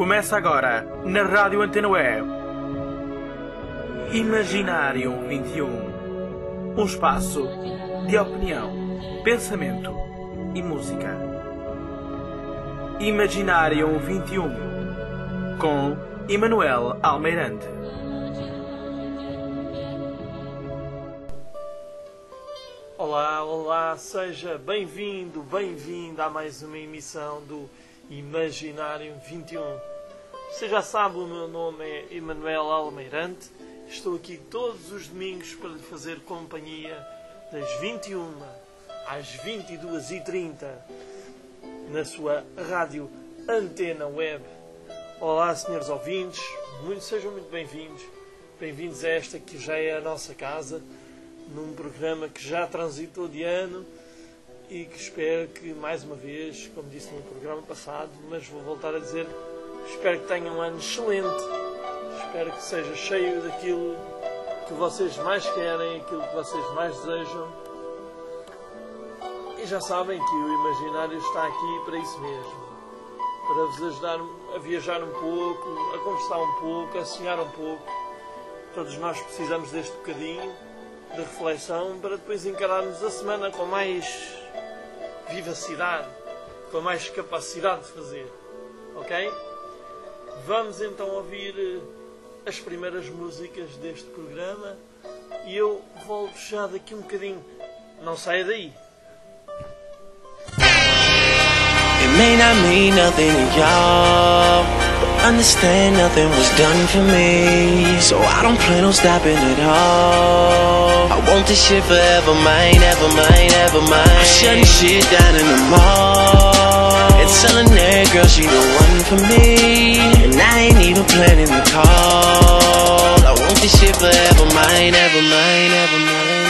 Começa agora, na Rádio Antena Web, Imaginário 21. Um espaço de opinião, pensamento e música. Imaginário 21, com Emanuel Almeirante. Olá, seja bem-vindo, bem-vinda a mais uma emissão do Imaginário 21. Você já sabe, o meu nome é Emanuel Almeirante. Estou aqui todos os domingos para lhe fazer companhia das 21 às 22h30 na sua rádio Antena Web. Olá, senhores ouvintes, sejam muito bem-vindos. Bem-vindos a esta que já é a nossa casa, num programa que já transitou de ano e que espero que, mais uma vez, como disse no programa passado, mas vou voltar a dizer, espero que tenham um ano excelente, espero que seja cheio daquilo que vocês mais querem, aquilo que vocês mais desejam. E já sabem que o Imaginário está aqui para isso mesmo, para vos ajudar a viajar um pouco, a conversar um pouco, a sonhar um pouco. Todos nós precisamos deste bocadinho de reflexão para depois encararmos a semana com mais vivacidade, com mais capacidade de fazer. Ok? Vamos então ouvir as primeiras músicas deste programa e eu volto já daqui um bocadinho. Não saia daí. It may not mean nothing to y'all, but understand nothing was done for me, so I don't plan on stopping at all. I want this shit forever, mine, ever mine, ever mine. I'm shutting shit down in the mall and telling that girl she the one for me, and I ain't even planning to call. I want this shit forever, mine, ever mine, ever mine.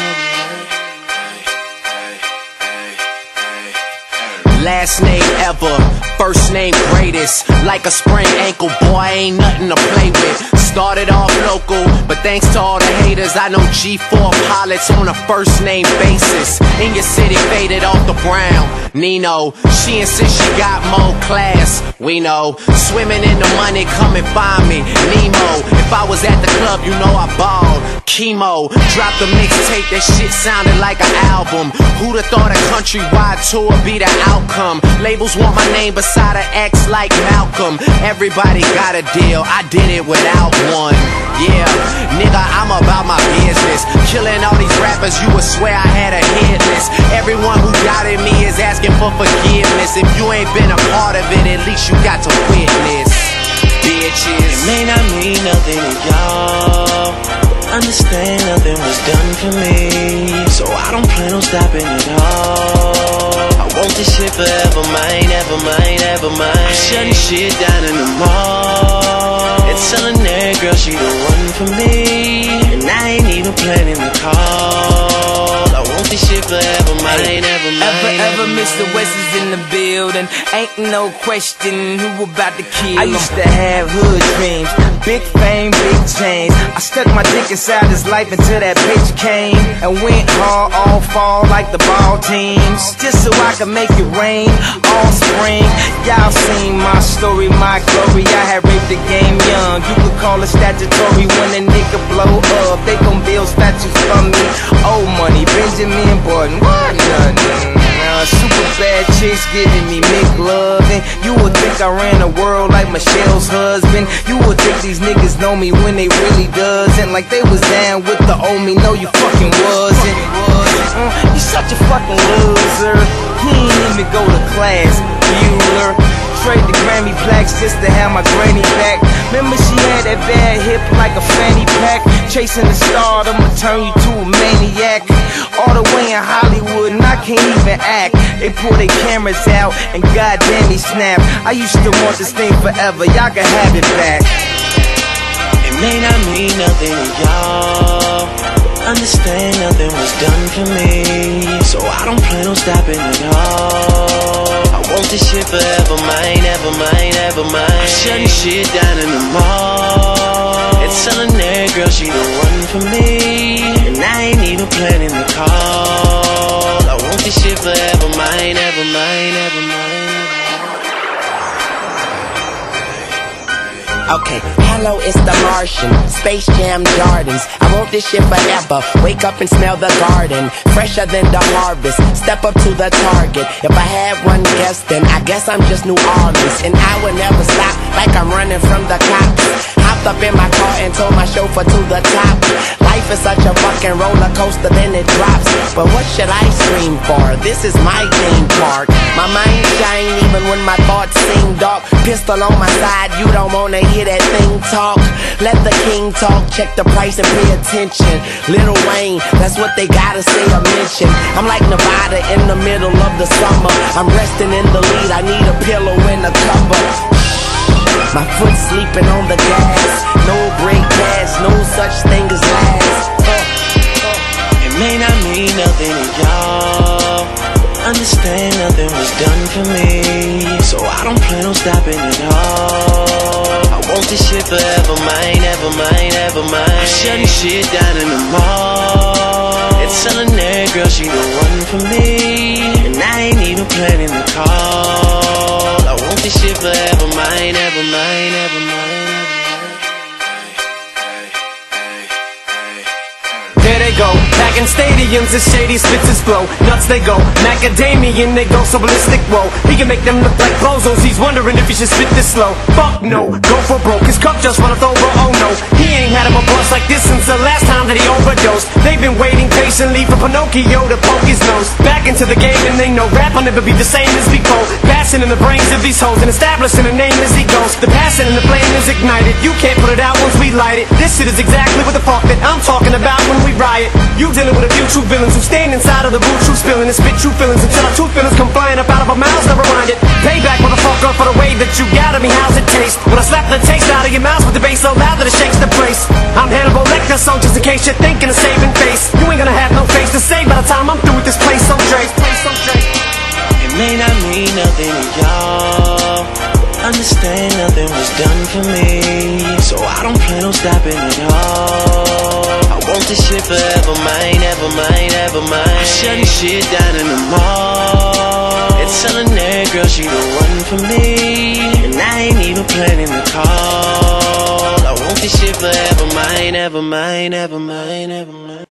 Last name ever, first name greatest. Like a sprained ankle, boy, ain't nothing to play with. Started off local, but thanks to all the haters, I know G4 pilots on a first name basis. In your city, faded off the brown. Nino, she insists she got more class. We know, swimming in the money, come and find me. Nemo, if I was at the club, you know I balled. Chemo, dropped a mixtape, that shit sounded like an album. Who'da thought a countrywide tour be the outcome? Labels want my name beside an X like Malcolm. Everybody got a deal, I did it without one. Yeah, nigga, I'm about my business. Killing all these rappers, you would swear I had a hit list. Everyone who doubted me is asking for forgiveness. If you ain't been a part of it, at least you got to witness. Bitches, it may not mean nothing to y'all, understand nothing was done for me, so I don't plan on stopping at all. I want this shit forever, mine, ever mine, ever mine. I'm shutting shit down in the mall and telling that girl she the one for me, and I ain't even planning to call. I want this shit forever, mine, ever mine. Ever Mr. West is in the building. Ain't no question who about to kill him. I used to have hood dreams, big fame, big chains. I stuck my dick inside his life until that bitch came and went hard all fall like the ball teams, just so I could make it rain all spring. Y'all seen my story, my glory. I had raped the game young. You could call it statutory. When a nigga blow up, they gon' build statues for me. Old money, Benjamin Button, what nothing. Super bad chicks giving me McLovin'. You would think I ran the world like Michelle's husband. You would think these niggas know me when they really doesn't. Like they was down with the old me, no you fucking wasn't. You such a fucking loser. He ain't even go to class, Bueller. Trade the Grammy plaques just to have my granny back. Remember she had that bad hip like a fanny pack. Chasing the star, I'ma turn you to a maniac. All the way in Hollywood and I can't even act. They pull their cameras out and goddamn he snap. I used to want this thing forever, y'all can have it back. It may not mean nothing to y'all, understand nothing was done for me, so I don't plan on stopping at all. I want this shit forever, mine, ever mine, ever mine. I'm shutting shit down in the mall and telling that girl she the one for me, and I ain't even planning to call. I want this shit forever, mine, ever mine, ever mine. Okay, hello, it's the Martian, Space Jam Jordans. I want this shit forever. Wake up and smell the garden, fresher than the harvest. Step up to the target. If I had one guess, then I guess I'm just New Orleans. And I would never stop, like I'm running from the cops. Hopped up in my car and told my chauffeur to the top. Life is such a fucking roller coaster, then it drops. But what should I scream for? This is my theme park. My mind shine even when my thoughts seem dark. Pistol on my side, you don't wanna hear that thing talk. Let the king talk, check the price and pay attention. Lil Wayne, that's what they gotta say or mention. I'm like Nevada in the middle of the summer. I'm resting in the lead, I need a pillow and a cover. My foot sleeping on the gas. No brake pads, no such thing as last. It may not mean nothing to y'all. Understand nothing was done for me, so I don't plan on stopping at all. I want this shit forever mine, ever mine, ever mine. I'm shutting shit down in the mall. It's telling that girl she the one for me, and I ain't even planning the call. I want this shit forever mine, ever mine, ever mine. There they go, back in stadiums, as shady spits his flow. Nuts they go, macadamian, they go so ballistic, whoa. He can make them look like bozos, he's wondering if he should spit this slow. Fuck no, go for broke, his cup just runneth over, oh no. He ain't had him a bust like this since the last time that he overdosed. They've been waiting patiently for Pinocchio to poke his nose. Back into the game and they know rap will never be the same as before. Passing in the brains of these hoes and establishing a name as he goes. The passion and the flame is ignited, you can't put it out once we light it. This shit is exactly what the fuck that I'm talking about when we riot. You dealing with a few true villains who stand inside of the boot, true spilling and spit true feelings until our true feelings come flying up out of our mouths, never mind it. Payback, motherfucker, for the way that you got at me, how's it taste? When I slap the taste out of your mouth with the bass so loud that it shakes the place. I'm Hannibal Lecter, so just in case you're thinking of saving face, you ain't gonna have no face to say by the time I'm through with this place so Drake. It may not mean nothing to y'all. Understand nothing was done for me, so I don't plan on stopping at all. I want this shit forever mine, ever mine, ever mine. I'm shutting shit down in the mall. It's telling that girl she the one for me, and I ain't even planning the call. I want this shit forever mine, ever mine, ever mine, ever mine.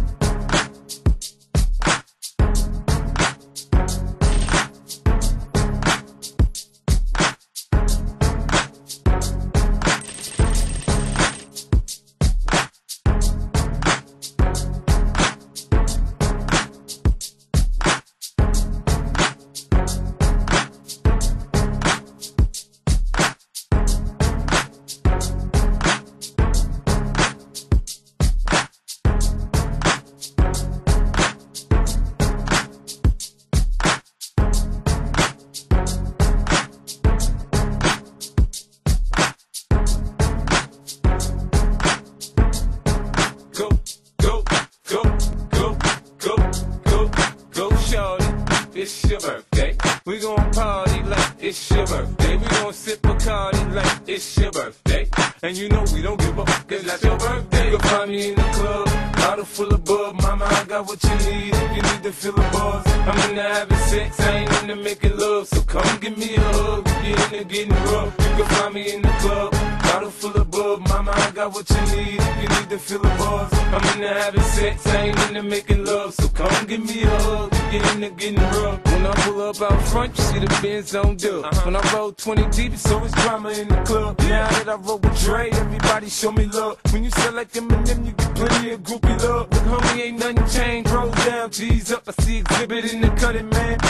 It's your birthday. We gon' party like it's your birthday. We gon' sip Bacardi like it's your birthday. And you know we don't give a fuck, it's not your birthday. You'll find me in the club, bottle full of bub. Mama, I got what you need if you need to feel the buzz. I'm into having sex, I ain't into making love. So come give me a hug if you're into getting rough. You can find me in the club, bottle full of bub. Mama, I got what you need if you need to feel the buzz. I'm into having sex, I ain't into making love. So come give me a hug if you're into getting rough. When I pull up out front, you see the Benz on dub. When I roll 20 deep, it's always drama in the club. Now that I roll with Dre, everybody show me love. When you sell like Eminem, you get plenty of groupie love. Look, homie, ain't nothing changed. Roll down, G's up. I see exhibit in the cutting, man.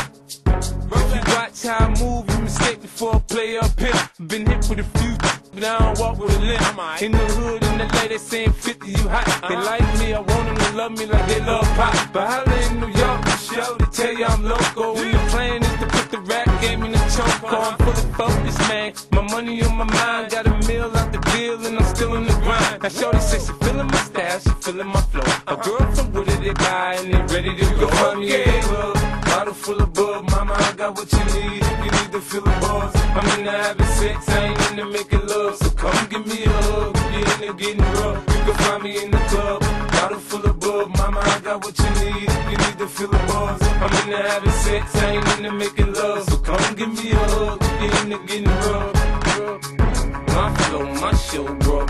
If you watch how I move, you mistake before I play up here. Been hit with a few, but I don't walk with a limp. In the hood, in the LA, they saying 50, you hot. They like me, I want them to love me like they love pop. But holla in New York, show to tell you I'm local. When the plan is to put the rap game in the choke. I'm fully focused, man. My money on my mind, got a meal out the deal, and I'm still in the grind. Now shorty says she feeling my style, she feeling my flow. A girl from Wooded, they buy, and they ready to go. Find me in the club, bottle full of bub. Mama, I got what you need if you need to feel the buzz. I'm into having sex, I ain't into making love. So come give me a hug if you're into getting rough. You can find me in the club, bottle full of bub. Mama, I got what you need if you need to feel the buzz. I'm into having sex, I ain't into making love. So come give me a hug if you're into getting rough. My flow, my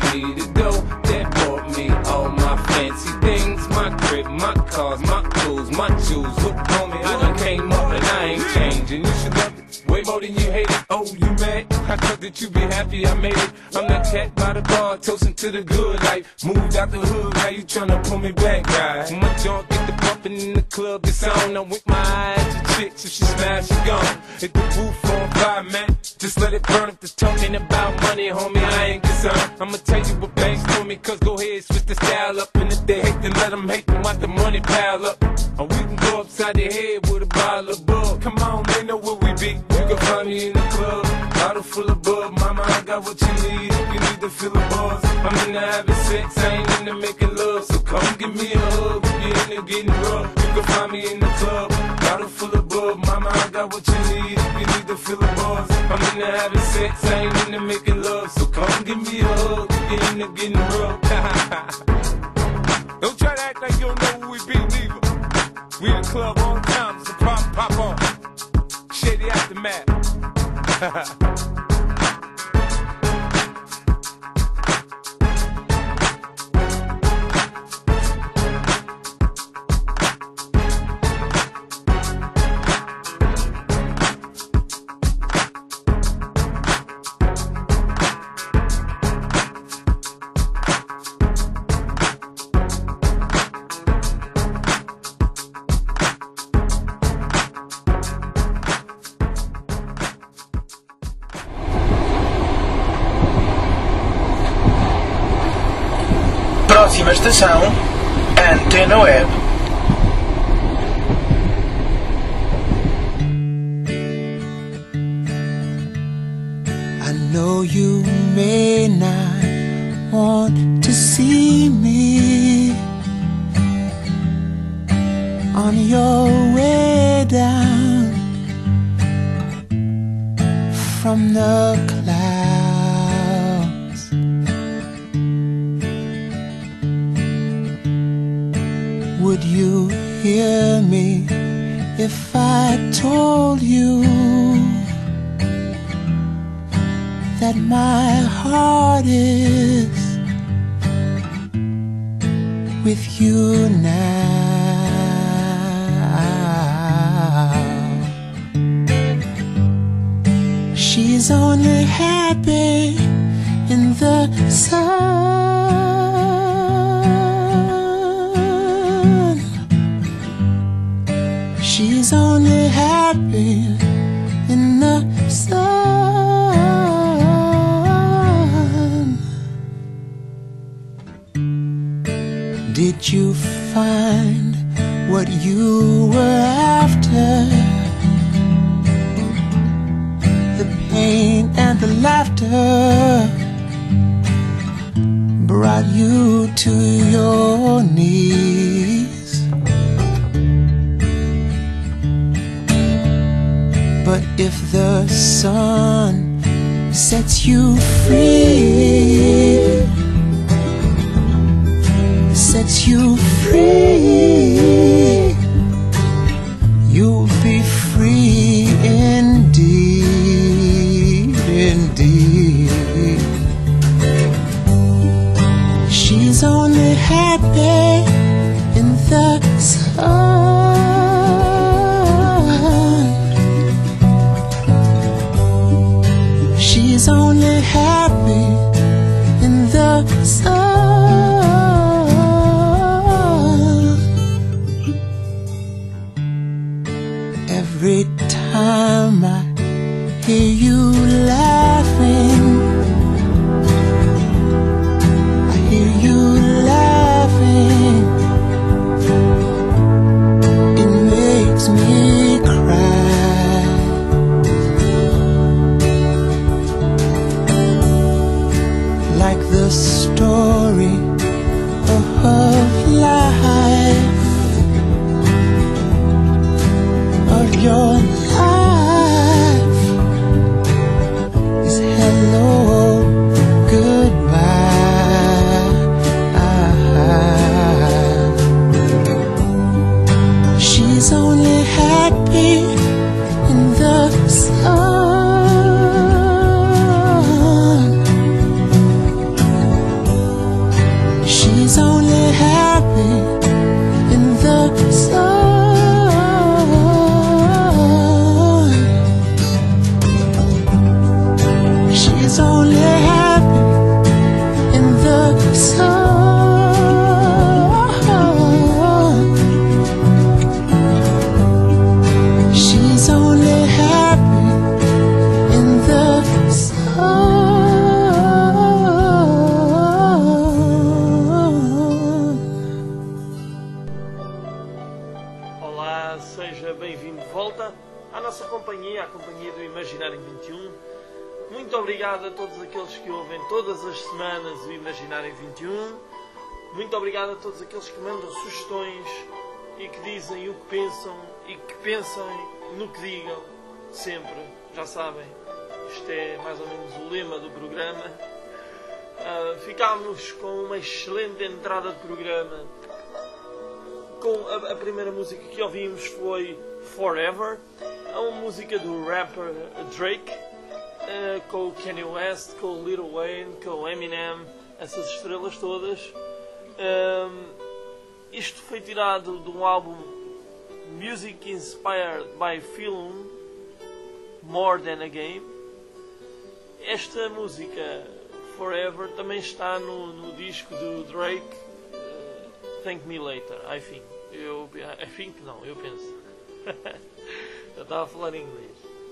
me the dough that bought me all my fancy things, my crib, my cars, my clothes, my jewels. Look, homie, I done came up and I ain't changing. You should love it way more than you hate it. Oh, you mad? I thought that you be happy I made it. I'm that cat by the bar, toasting to the good life. Moved out the hood, now you tryna pull me back, guy. My junk get the bumping in the club, it's on. I'm with my eyes to chicks, if she smash, she gone. Hit the roof on fire, man. Just let it burn. If they're talking about money, homie, I ain't concerned. I'ma tell you what banks for me, cause go ahead, switch the style up. And if they hate, then let them hate them, watch the money pile up. Or we can go upside the head with a bottle of bug. Come on, they know where we be. You can find me in the club, bottle full of bug. Mama, I got what you need if you need to feel the buzz. I'm into having sex, I ain't into making love. So come give me a hug if you're into getting rough. You can find me in the club, bottle full of bug. Mama, I got what you need if you need to feel the buzz. I'm into having sex, I ain't into making love. So come give me a hug if you're into getting rough. Don't try to act like you don't know who we be, neither. We in the club all the time, so pop on. Shady Aftermath. Próxima estação, Antena Web. I know you may not want to see me on your way down from the clouds. Would you hear me if I told you that my heart is with you now? She's only happy in the sun. She's only happy in the sun. Did you find what you were after? The pain and the laughter brought you to your knees. But if the sun sets you free, sets you free, you'll be free indeed, indeed. She's only happy in the sun. She's only happy in the sun. Every time I hear you laughing, I hear you laughing, it makes me cry. Like the story of life, of your life, is hello, goodbye. She's only happy in the sun. todos aqueles que ouvem todas as semanas o Imaginário 21. Muito obrigado a todos aqueles que mandam sugestões e que dizem o que pensam e que pensem no que digam, sempre, já sabem. Isto é mais ou menos o lema do programa. Ficámos com uma excelente entrada de programa. Com a primeira música que ouvimos foi Forever, é uma música do rapper Drake, com o Kanye West, com o Lil Wayne, com o Eminem, essas estrelas todas. Isto foi tirado de um álbum Music Inspired by Film, More Than a Game. Esta música Forever também está no disco do Drake, Thank Me Later, I think. Eu penso. Eu estava a falar em inglês.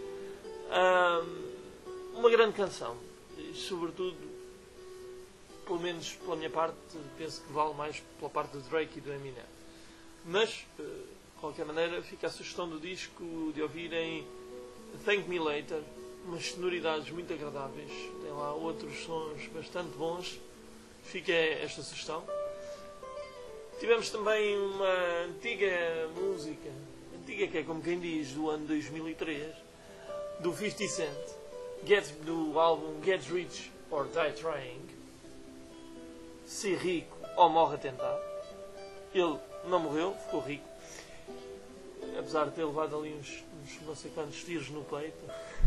Uma grande canção, e sobretudo, pelo menos pela minha parte, penso que vale mais pela parte do Drake e do Eminem. Mas, de qualquer maneira, fica a sugestão do disco de ouvirem Thank Me Later, umas sonoridades muito agradáveis, tem lá outros sons bastante bons, fica esta sugestão. Tivemos também uma antiga música, antiga que é como quem diz, do ano 2003, do 50 Cent, do álbum Get Rich or Die Trying, Ser Rico ou Morre a Tentar. Ele não morreu, ficou rico, apesar de ter levado ali uns não sei quantos tiros no peito.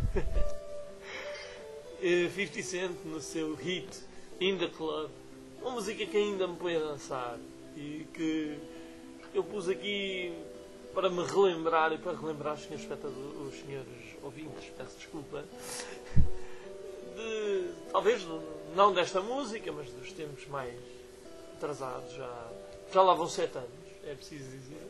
50 Cent no seu hit In The Club, uma música que ainda me põe a dançar e que eu pus aqui para me relembrar e para relembrar os senhores espectadores, os senhores ouvintes, peço desculpa, talvez não desta música, mas dos tempos mais atrasados, já lá vão 7 anos, é preciso dizer.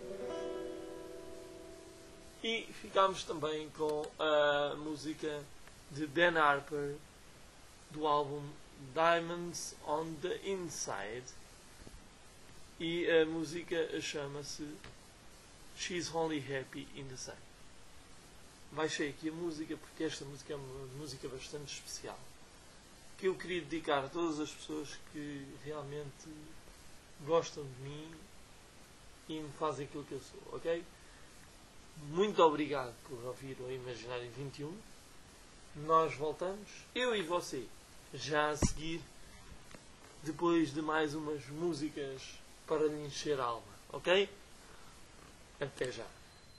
E ficámos também com a música de Dan Harper do álbum Diamonds on the Inside, e a música chama-se She's Only Happy in the Sun. Baixei aqui a música porque esta música é uma música bastante especial, que eu queria dedicar a todas as pessoas que realmente gostam de mim e me fazem aquilo que eu sou, ok? Muito obrigado por ouvir o Imaginário 21. Nós voltamos, eu e você, já a seguir, depois de mais umas músicas para lhe encher a alma, ok? Até já.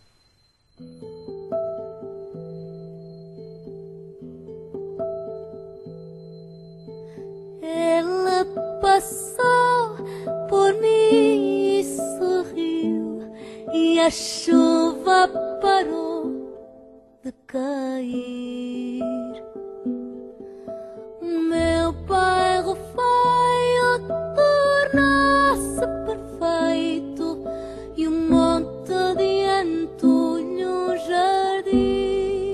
Ela passou por mim e sorriu, e a chuva parou de cair. Meu bairro feio tornou-se perfeito, e um monte de entulho um jardim.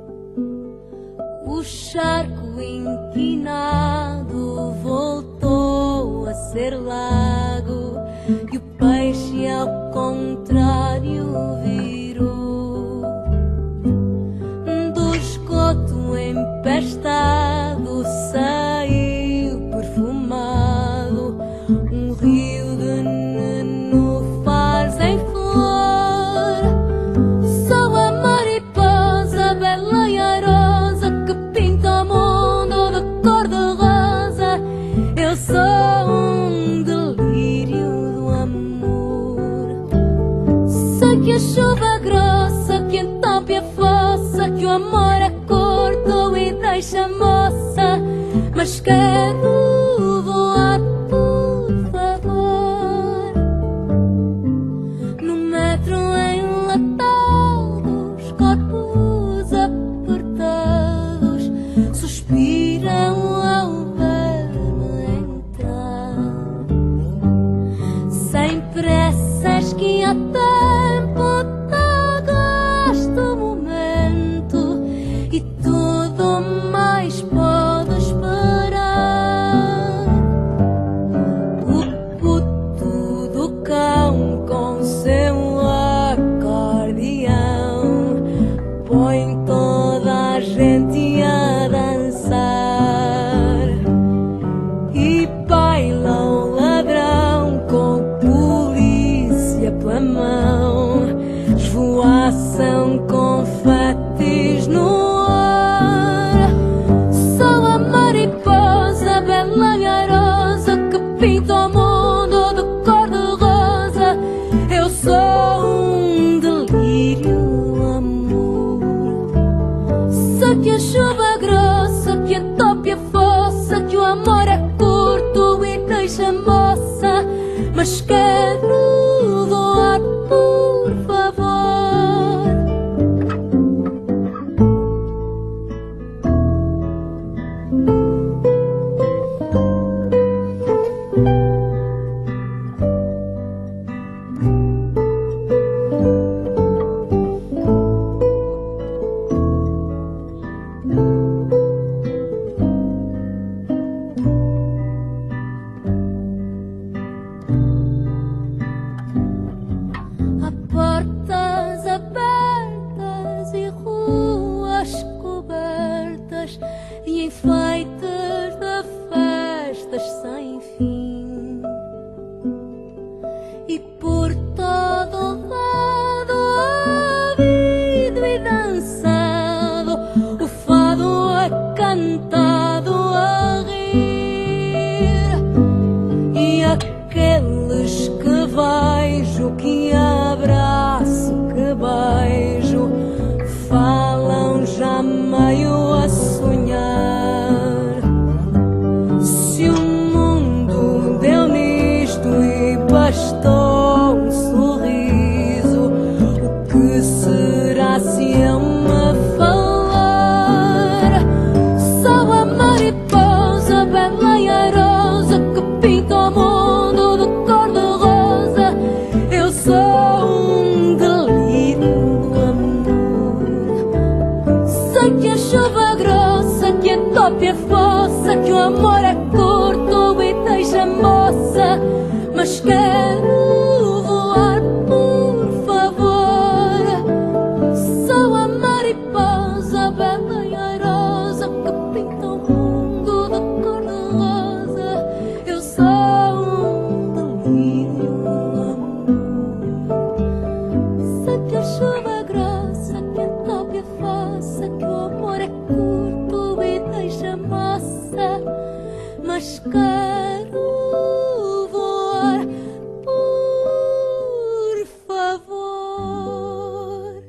O charco inclinado voltou a ser lago, e o peixe ao contrário virou. Do esgoto empestado saiu perfumado um rio de nenúfares em flor. Sou a mariposa bela e airosa que pinta o mundo de cor de rosa. Eu sou um delírio do amor. Sei que a chuva grossa que entope a fossa, que o amor é curto e deixa moça, mas quero voar, por favor, no metro enlatado. Os corpos apertados suspiram ao ver-me entrar. Sem pressas que há tempo gosto momento, e tudo mais pode esperar. que o amor é curto e deixa moça, mas quero voar, por favor. Sou a mariposa bela e airosa que pinta o mundo de cor-de-rosa. Eu sou um delírio, amor. Sei que a chuva é grossa, que a tópia faça, que o amor é curto e deixa moça, mas quero voar, por favor.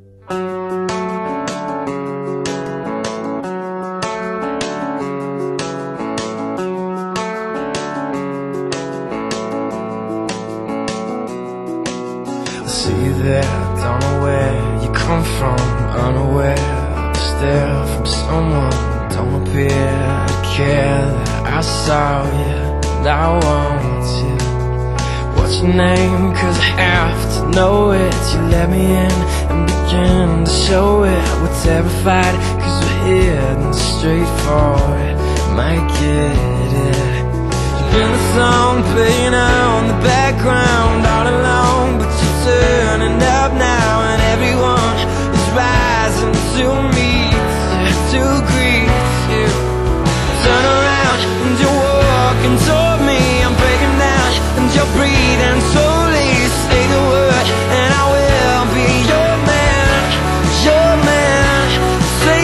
I see you there, don't know where you come from, unaware of the stare from someone, don't appear to care that I saw you and I want you. What's your name? 'Cause I have to know it. You let me in and begin to show it. We're terrified 'cause we're hidden straight for it. Might get it. In the song playing on the background all alone, but you're turning up now and everyone is rising to meet you, to greet you. Turn around and you're walking toward me. I'm breaking down and you're breathing slowly. Say the word and I will be your man, your man. Say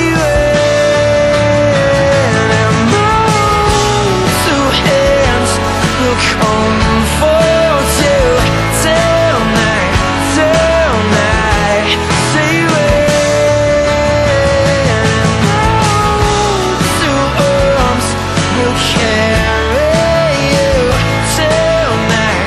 it and move two hands will comfort you tonight, tonight. Say it and move two arms will carry you tonight,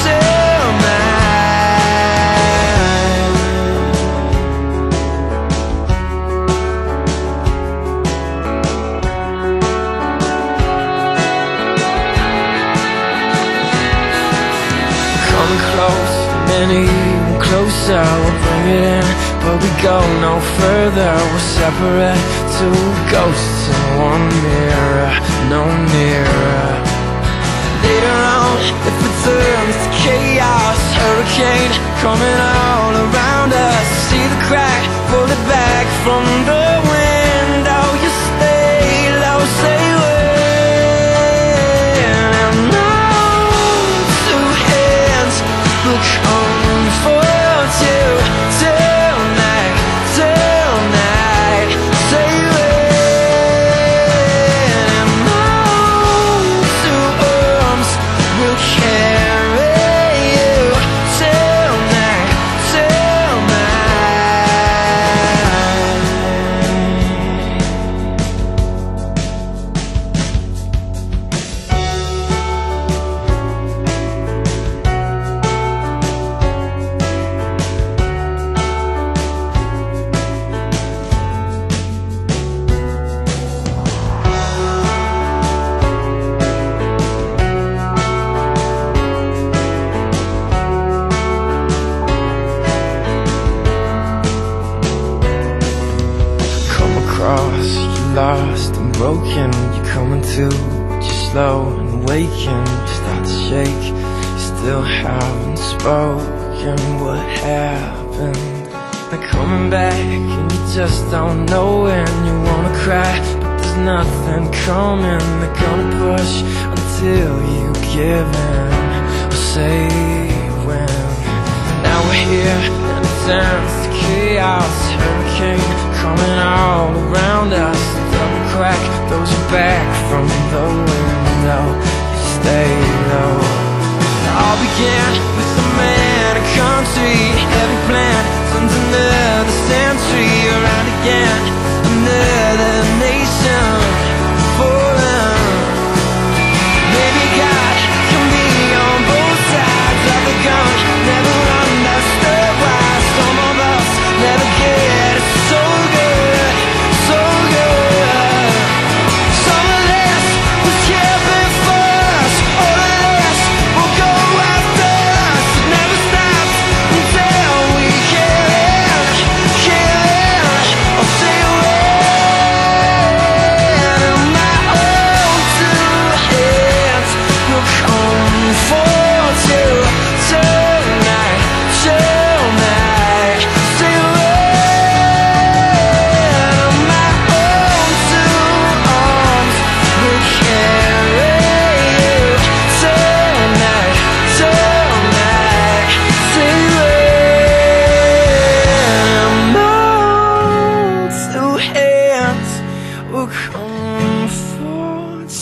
close, and even closer, we'll bring it in, but we go no further. We're separate, two ghosts in one mirror, no nearer. Later on, if it turns to chaos, hurricane coming all around us. See the crack, pull it back from the window. You stay low, say when, and now two hands will comfort you tonight, tonight. Say when, and now two arms will carry you tonight, lost and broken, you're coming to, but you're slow and waking. You start to shake, you still haven't spoken. What happened? They're coming back and you just don't know when. You wanna cry, but there's nothing coming. They're gonna push until you give in, or say when. Now we're here and it turns to chaos. Hurricane coming all around us. Double crack throws you back from the window. You stay low. It all began with a man, a country. Every plan turns another century. Around again, another nation fallen. Maybe God can be on both sides of the gun. Never understood why some of us never get it. So good, so good. Some of this was here before us. All of this will go after us. It never stops until we kill it. I'll say when.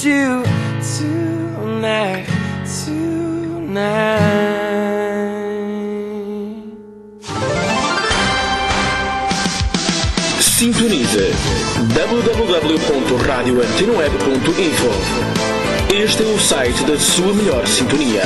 you tonight, tonight. Sintonize www.radioantenoeb.info. Este é o site da sua melhor sintonia.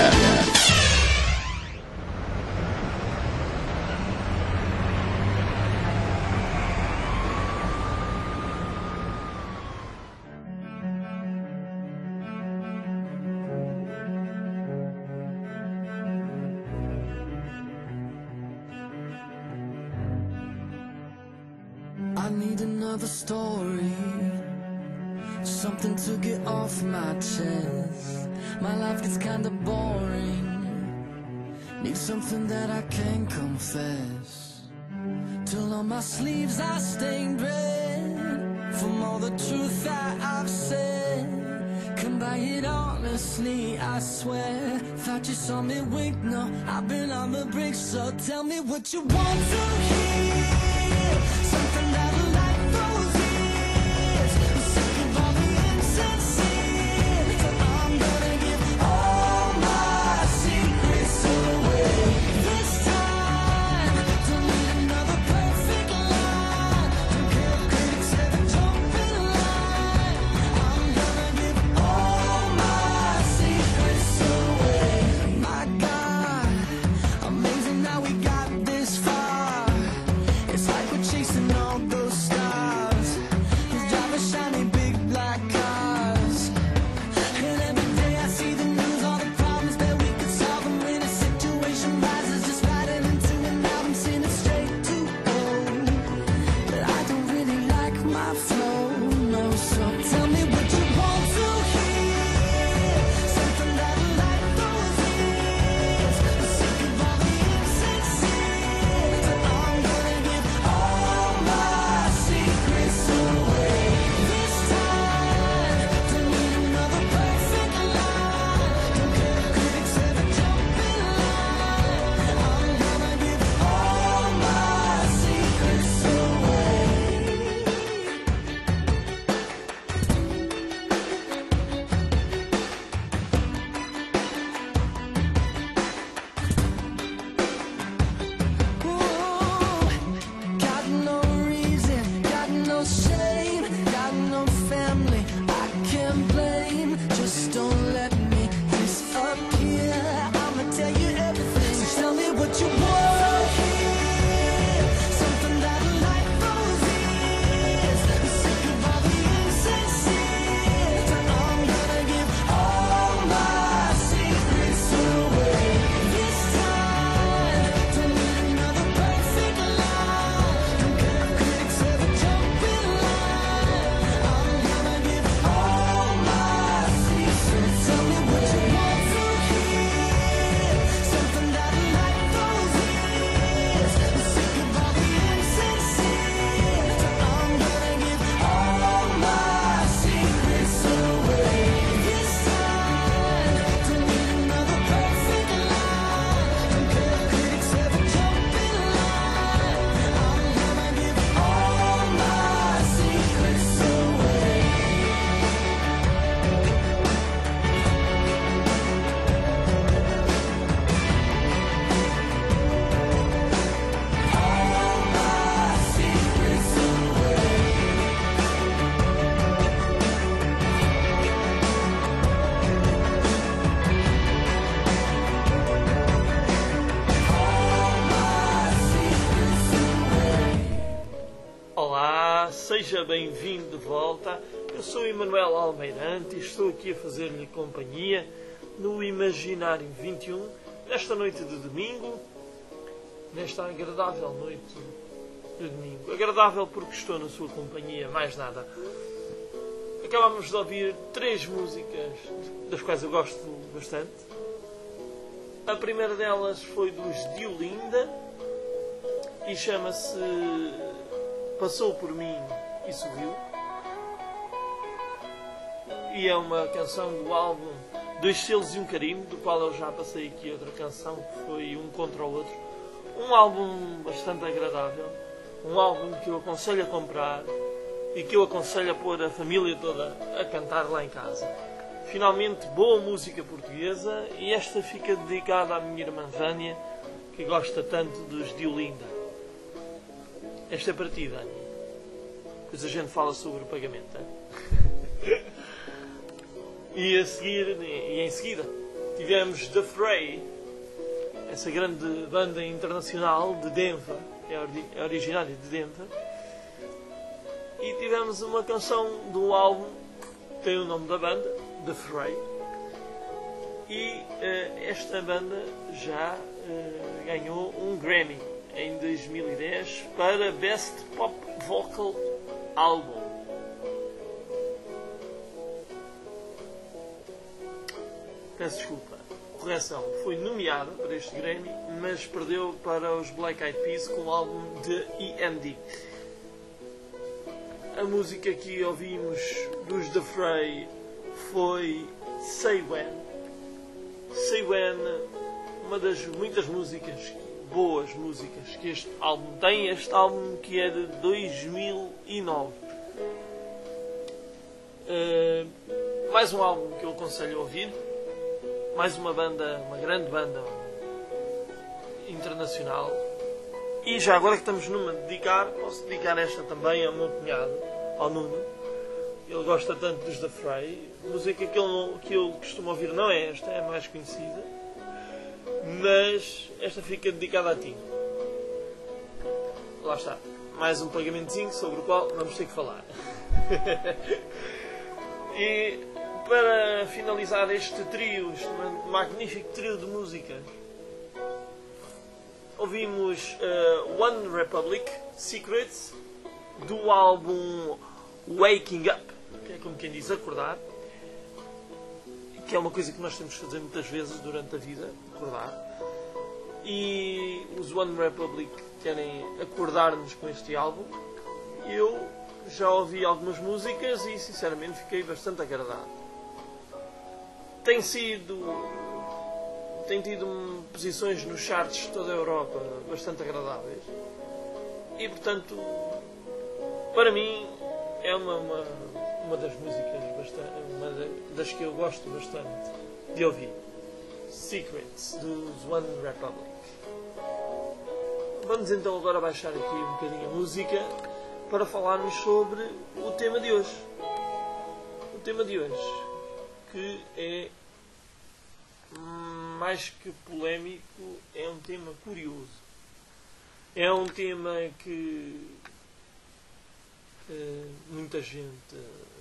I need another story, something to get off my chest. My life gets kinda boring, need something that I can confess. Till on my sleeves I stained red from all the truth that I've said. Come by it honestly, I swear. Thought you saw me wink, no, I've been on the brink. So tell me what you want to hear, something that'll light those years. I'm sick of all the insincere, so I'm gonna give all my secrets away. This time, don't need another perfect line. Don't care if critics ever jump in line. I'm gonna give all my secrets away. My God, amazing how we got this far. It's like we're chasing all those stars who's driving shiny big black cars. And every day I see the news, all the problems that we could solve. And when a situation rises, just writing into an album, seeing it straight to go. But I don't really like my flow, no. So tell me what you want to hear, something that'll light those years. I'm sick of all the insincere, so I'm gonna give all my secrets away. This time, don't need another perfect line. Don't care if critics ever jump in line. I'm gonna give all my secrets away. Got no reason, got no shame, got no family I can't blame. Just don't let me disappear. I'ma tell you everything, so tell me what you want to hear, something that'll light those years. I'm sick of all the insincere, so I'm gonna give all my secrets away. This time, don't need another perfect line. Don't care if critics ever jump in line. I'm gonna give all my secrets. Tell me what you want to hear, something that'll light those years. I'm sick of all the insincere, so I'm gonna give all my secrets away. This time, don't need another perfect line. Don't care if critics ever jump in line. I'm gonna give all my secrets away. All my secrets away. Olá, seja bem-vindo de volta. Eu sou o Emanuel Almeirante e estou aqui a fazer-lhe companhia no Imaginário 21, nesta noite de domingo, nesta agradável noite de domingo. Agradável porque estou na sua companhia, mais nada. Acabámos de ouvir 3 músicas das quais eu gosto bastante. A primeira delas foi dos Diolinda e chama-se Passou por Mim e Subiu. E é uma canção do álbum 2 Selos e um Carimbo, do qual eu já passei aqui outra canção, que foi Um Contra o Outro. Um álbum bastante agradável, um álbum que eu aconselho a comprar e que eu aconselho a pôr a família toda a cantar lá em casa. Finalmente, boa música portuguesa, e esta fica dedicada à minha irmã Vânia, que gosta tanto dos de Olinda. Esta é para ti, Dani. Depois a gente fala sobre o pagamento. E em seguida tivemos The Fray, essa grande banda internacional de Denver, é originária de Denver. E tivemos uma canção do álbum que tem o nome da banda, The Fray. E esta banda já ganhou um Grammy em 2010 para Best Pop Vocal Album. Peço desculpa, correção, foi nomeada para este Grammy, mas perdeu para os Black Eyed Peas com o álbum de E.M.D. A música que ouvimos dos The Fray foi Say When. Say When, uma das muitas músicas, boas músicas que este álbum tem. Este álbum que é de 2009. Mais um álbum que eu aconselho a ouvir. Mais uma banda, uma grande banda internacional. E já agora que estamos numa de dedicar, posso dedicar esta também ao meu cunhado, ao Nuno. Ele gosta tanto dos The Fray. A música que ele costuma ouvir não é esta, é mais conhecida. Mas esta fica dedicada a ti. Lá está. Mais um pagamentozinho sobre o qual vamos ter que falar. E para finalizar este trio, este magnífico trio de músicas, ouvimos One Republic, Secrets, do álbum Waking Up, que é como quem diz acordar, que é uma coisa que nós temos que fazer muitas vezes durante a vida, acordar. E os One Republic querem acordar-nos com este álbum. Eu já ouvi algumas músicas e sinceramente fiquei bastante agradado. Tem tido posições nos charts de toda a Europa bastante agradáveis. E portanto, para mim, é uma das músicas uma das que eu gosto bastante de ouvir. Secrets, dos One Republic. Vamos então agora baixar aqui um bocadinho a música para falarmos sobre o tema de hoje. O tema de hoje, que é mais que polémico, é um tema curioso. É um tema que muita gente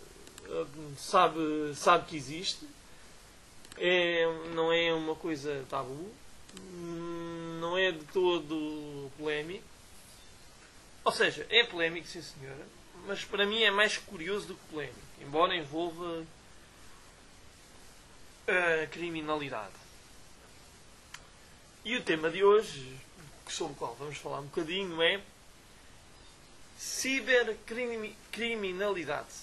sabe que existe. Não é uma coisa tabu, não é de todo polémico. Ou seja, é polémico, sim senhora, mas para mim é mais curioso do que polémico, embora envolva a criminalidade. E o tema de hoje, sobre o qual vamos falar um bocadinho, é cibercriminalidade.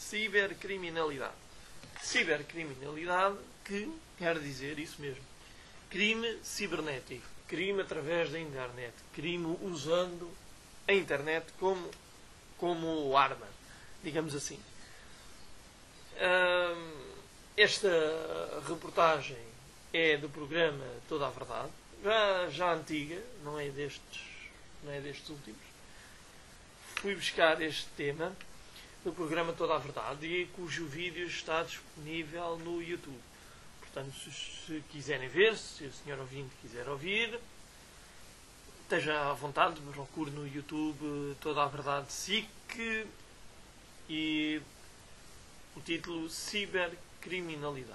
Cibercriminalidade, que quer dizer isso mesmo. Crime cibernético. Crime através da internet. Crime usando a internet como arma, digamos assim. Esta reportagem é do programa Toda a Verdade, já antiga, não é destes últimos. Fui buscar este tema do programa Toda a Verdade e cujo vídeo está disponível no YouTube. Portanto, se quiserem ver, se o senhor ouvinte quiser ouvir, esteja à vontade, procure no YouTube Toda a Verdade SIC e o título Cibercriminalidade.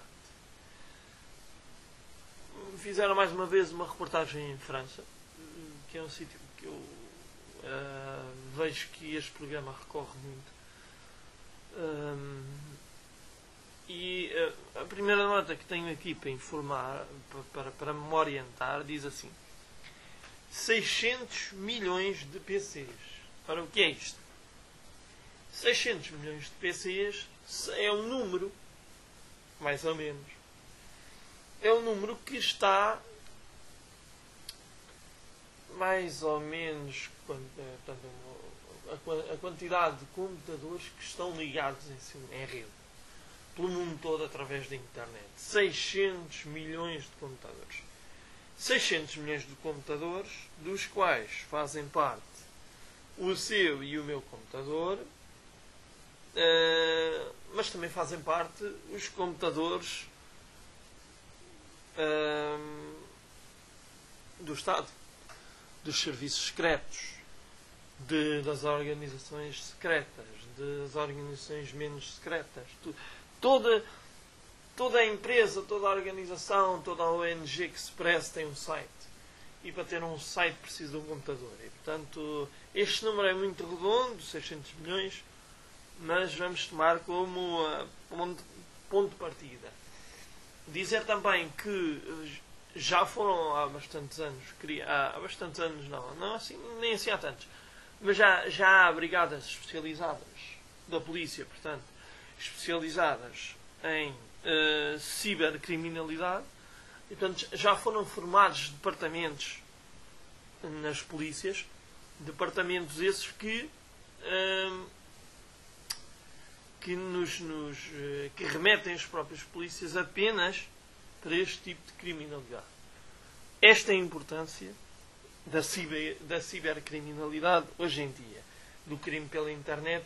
Fizeram mais uma vez uma reportagem em França, que é um sítio que eu vejo que este programa recorre muito. E a primeira nota que tenho aqui para informar, para me orientar, diz assim: 600 milhões de PCs. Ora, o que é isto? 600 milhões de PCs é um número, mais ou menos, é um número que está mais ou menos, portanto, a quantidade de computadores que estão ligados em rede pelo mundo todo através da internet. 600 milhões de computadores. 600 milhões de computadores, dos quais fazem parte o seu e o meu computador, mas também fazem parte os computadores do Estado, dos serviços secretos, das organizações secretas, das organizações menos secretas. Toda a empresa, toda a organização, toda a ONG que se preze tem um site. E para ter um site precisa de um computador. E, portanto, este número é muito redondo, 600 milhões, mas vamos tomar como ponto de partida. Dizer também que já foram há bastantes anos, não assim, nem assim há tantos, mas já há brigadas especializadas da polícia, portanto, especializadas em cibercriminalidade, e, portanto, já foram formados departamentos nas polícias, departamentos esses que remetem as próprias polícias apenas para este tipo de criminalidade. Esta é a importância da cibercriminalidade hoje em dia, do crime pela internet.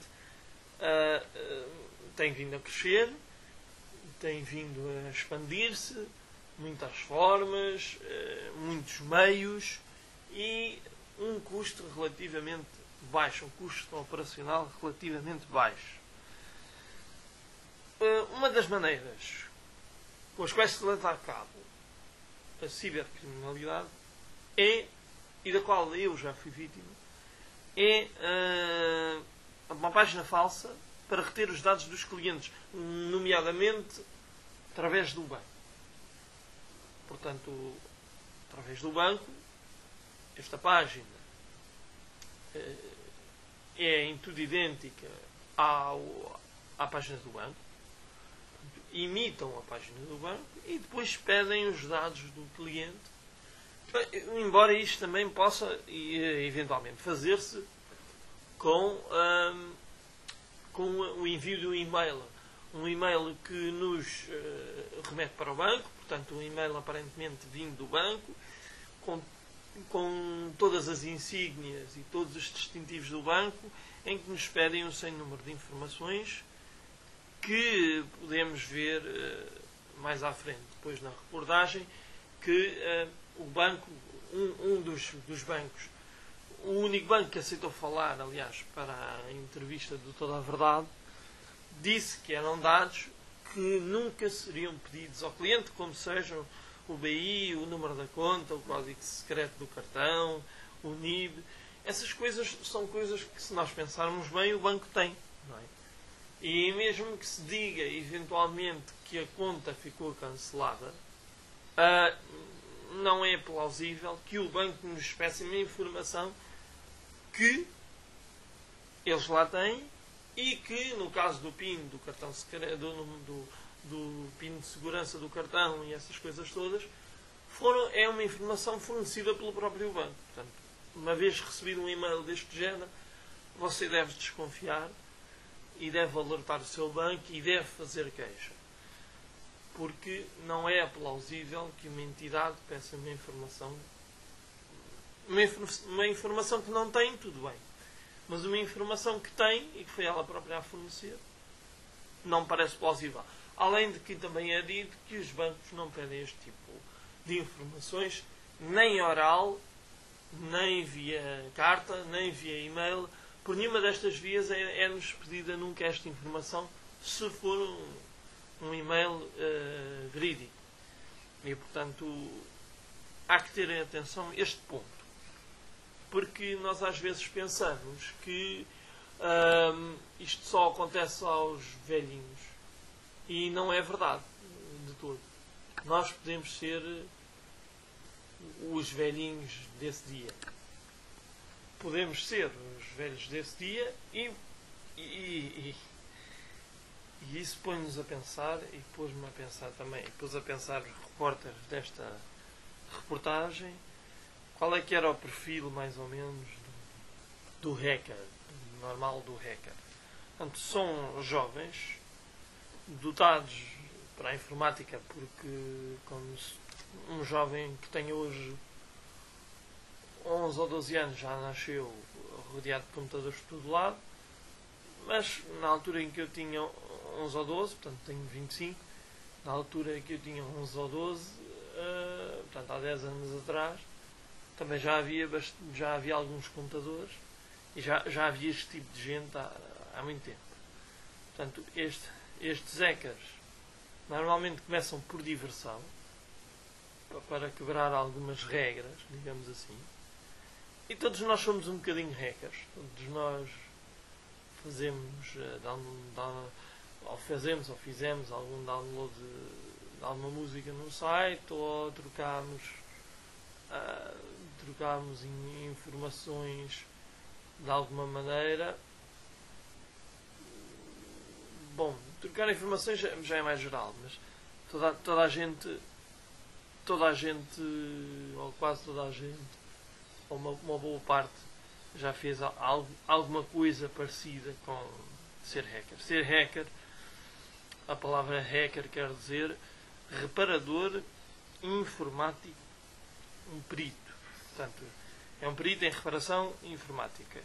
Tem vindo a crescer, tem vindo a expandir-se, muitas formas, muitos meios e um custo relativamente baixo, um custo operacional relativamente baixo. Uma das maneiras com as quais se leva a cabo a cibercriminalidade é, e da qual eu já fui vítima, é uma página falsa para reter os dados dos clientes, nomeadamente através do banco. Portanto, através do banco, esta página é em tudo idêntica à página do banco, imitam a página do banco e depois pedem os dados do cliente, embora isto também possa eventualmente fazer-se com o envio de um e-mail que nos remete para o banco, portanto um e-mail aparentemente vindo do banco, com todas as insígnias e todos os distintivos do banco, em que nos pedem um sem número de informações que podemos ver mais à frente, depois na reportagem, que o banco, um dos bancos, o único banco que aceitou falar, aliás, para a entrevista do Toda a Verdade, disse que eram dados que nunca seriam pedidos ao cliente, como sejam o BI, o número da conta, o código secreto do cartão, o NIB. Essas coisas são coisas que, se nós pensarmos bem, o banco tem, não é? E mesmo que se diga, eventualmente, que a conta ficou cancelada, não é plausível que o banco nos peça uma informação que eles lá têm e que, no caso do PIN, do cartão secreto, do PIN de segurança do cartão e essas coisas todas, é uma informação fornecida pelo próprio banco. Portanto, uma vez recebido um e-mail deste género, você deve desconfiar e deve alertar o seu banco e deve fazer queixa. Porque não é plausível que uma entidade peça uma informação que não tem, tudo bem. Mas uma informação que tem e que foi ela própria a fornecer, não parece plausível. Além de que também é dito que os bancos não pedem este tipo de informações, nem oral, nem via carta, nem via e-mail. Por nenhuma destas vias é-nos pedida nunca esta informação, se for um e-mail verídico. E, portanto, há que ter em atenção este ponto. Porque nós às vezes pensamos que isto só acontece aos velhinhos. E não é verdade, de todo. Nós podemos ser os velhinhos desse dia. Podemos ser os velhos desse dia e isso põe-nos a pensar e pôs-me a pensar também. Pôs a pensar os repórteres desta reportagem qual é que era o perfil mais ou menos do hacker, normal do hacker. Portanto, são jovens dotados para a informática, porque como um jovem que tenha hoje 11 ou 12 anos já nasceu rodeado de computadores por todo lado, mas na altura em que eu tinha 11 ou 12, portanto tenho 25, na altura em que eu tinha 11 ou 12, portanto há 10 anos atrás, também já havia alguns computadores e já havia este tipo de gente há muito tempo. Portanto, estes hackers normalmente começam por diversão, para quebrar algumas regras, digamos assim. E todos nós somos um bocadinho hackers. Todos nós fizemos algum download de alguma música num site, ou trocámos informações de alguma maneira. Bom, trocar informações já é mais geral, mas toda a gente, ou quase toda a gente, ou uma boa parte, já fez alguma coisa parecida com ser hacker. Ser hacker, a palavra hacker quer dizer reparador informático, um perito. Portanto, é um perito em reparação informática.